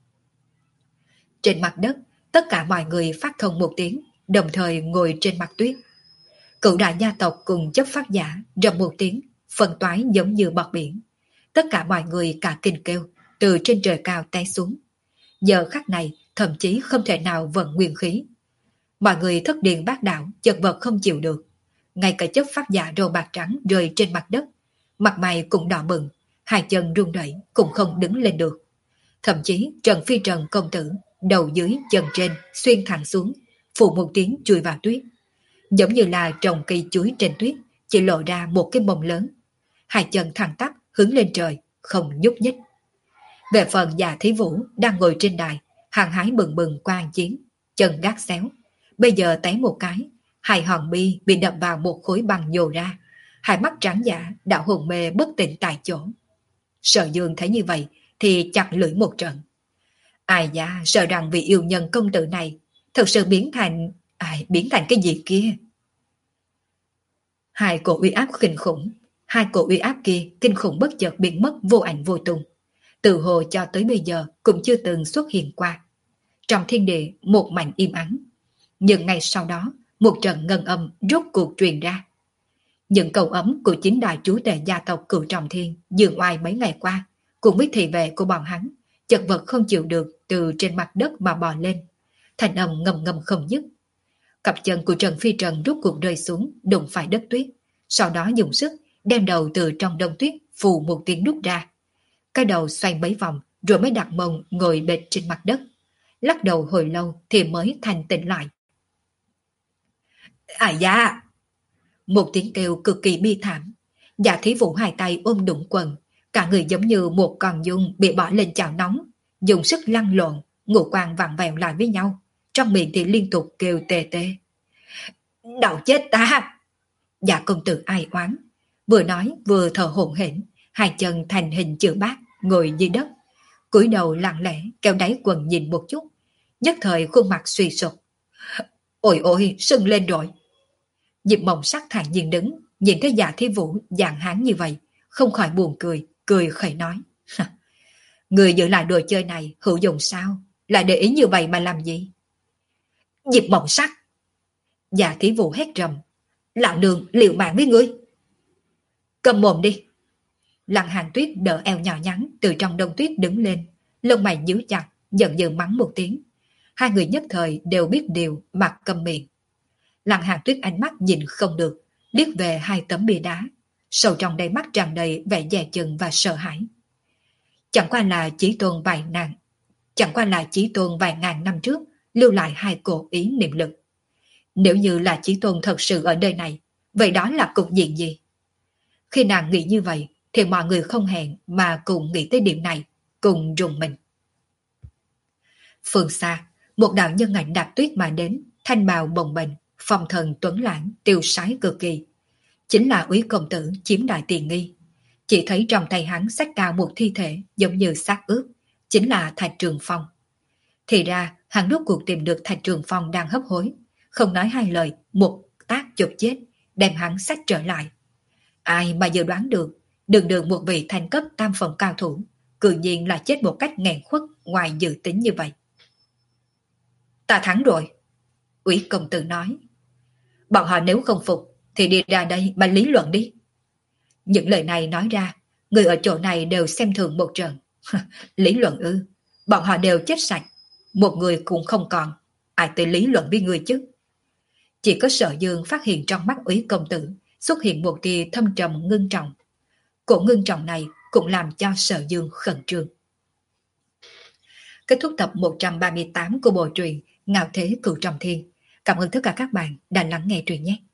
Speaker 1: Trên mặt đất, tất cả mọi người phát thông một tiếng, đồng thời ngồi trên mặt tuyết. Cựu đại gia tộc cùng chấp pháp giả rầm một tiếng, phân toái giống như bọt biển. Tất cả mọi người cả kinh kêu, từ trên trời cao té xuống. Giờ khắc này, thậm chí không thể nào vận nguyên khí. Mọi người thất điên bát đảo, chật vật không chịu được. Ngay cả chấp pháp giả râu bạc trắng rơi trên mặt đất, mặt mày cũng đỏ bừng, hai chân run rẩy cũng không đứng lên được. Thậm chí Trần Phi Trần công tử, đầu dưới chân trên xuyên thẳng xuống, phụ một tiếng chui vào tuyết. Giống như là trồng cây chuối trên tuyết, chỉ lộ ra một cái mông lớn. Hai chân thẳng tắp hướng lên trời, không nhúc nhích. Về phần Dạ Thí Vũ đang ngồi trên đài, hăng hái bừng bừng quan chiến, chân gác xéo. Bây giờ té một cái, hai hòn bi bị đập vào một khối băng nhô ra, hai mắt trắng giả đã hồn mê bất tỉnh tại chỗ. Sở Dương thấy như vậy thì chặt lưỡi một trận. Ai da, sợ rằng vị yêu nhân công tử này thật sự biến thành... ai biến thành cái gì kia? Hai cổ uy áp kinh khủng, hai cổ uy áp kia kinh khủng bất chợt biến mất vô ảnh vô tung. Từ hồ cho tới bây giờ cũng chưa từng xuất hiện qua. Trong thiên địa một mảnh im ắng. Nhưng ngay sau đó, một trận ngân âm rốt cuộc truyền ra. Những câu ấm của chính đại chúa tể gia tộc Cửu Trọng Thiên dường oai mấy ngày qua, cùng với thị vệ của bọn hắn, chật vật không chịu được từ trên mặt đất mà bò lên. Thành âm ngầm ngầm không dứt. Cặp chân của Trần Phi Trần rốt cuộc rơi xuống, đụng phải đất tuyết. Sau đó dùng sức, đem đầu từ trong đông tuyết, phù một tiếng rút ra. Cái đầu xoay mấy vòng, rồi mới đặt mông ngồi bệt trên mặt đất. Lắc đầu hồi lâu thì mới thành tỉnh lại. À da! Một tiếng kêu cực kỳ bi thảm. Dạ Thí Vũ hai tay ôm đụng quần, cả người giống như một con dung bị bỏ lên chảo nóng, dùng sức lăn lộn, ngũ quan vặn vẹo lại với nhau, trong miệng thì liên tục kêu tê tê. Đau chết ta! Dạ công tử ai oán, vừa nói vừa thở hổn hển, hai chân thành hình chữ bát ngồi dưới đất, cúi đầu lặng lẽ kéo đáy quần nhìn một chút, nhất thời khuôn mặt suy sụp. Ôi ôi, sưng lên rồi! Diệp Mộng Sắc thản nhiên đứng, nhìn thấy Dạ Thí Vũ dạng hán như vậy, không khỏi buồn cười, cười khẩy nói. Người giữ lại đồ chơi này hữu dụng sao? Lại để ý như vậy mà làm gì? Diệp Mộng Sắc! Dạ Thí Vũ hét rầm. Lão nương liều mạng với ngươi! Cầm mồm đi! Lăng Hàn Tuyết đỡ eo nhỏ nhắn từ trong đông tuyết đứng lên, lông mày nhíu chặt, giận dữ mắng một tiếng. Hai người nhất thời đều biết điều, mặt câm miệng. Lăng Hàn Tuyết ánh mắt nhìn không được, liếc về hai tấm bia đá, sâu trong đáy mắt tràn đầy vẻ dè chừng và sợ hãi. Chẳng qua là Chí Tôn vài ngàn, chẳng qua là Chí Tôn vài ngàn năm trước lưu lại hai cổ ý niệm lực. Nếu như là Chí Tôn thật sự ở nơi này, vậy đó là cục diện gì? Khi nàng nghĩ như vậy, thì mọi người không hẹn mà cùng nghĩ tới điểm này, cùng rùng mình. Phương xa, một đạo nhân ảnh đạp tuyết mà đến, thanh bào bồng bềnh, phong thần tuấn lãng, tiêu sái cực kỳ. Chính là Úy công tử chiếm đại tiền nghi. Chỉ thấy trong tay hắn xách cao một thi thể giống như xác ướp, chính là Thạch Trường Phong. Thì ra, hắn rốt cuộc tìm được Thạch Trường Phong đang hấp hối, không nói hai lời, một tác chụp chết, đem hắn xách trở lại. Ai mà dự đoán được, đường đường một vị thành cấp tam phẩm cao thủ, cự nhiên là chết một cách nghẹn khuất ngoài dự tính như vậy. Ta thắng rồi, Úy công tử nói. Bọn họ nếu không phục, thì đi ra đây mà lý luận đi. Những lời này nói ra, người ở chỗ này đều xem thường một trận. Lý luận ư, bọn họ đều chết sạch, một người cũng không còn. ai tới lý luận với người chứ? Chỉ có Sở Dương phát hiện trong mắt Úy công tử xuất hiện một tia thâm trầm ngưng trọng. Cổ ngưng trọng này cũng làm cho Sở Dương khẩn trương. Kết thúc tập một trăm ba mươi tám của bộ truyện Ngạo Thế Cửu Trọng Thiên. Cảm ơn tất cả các bạn đã lắng nghe truyện nhé.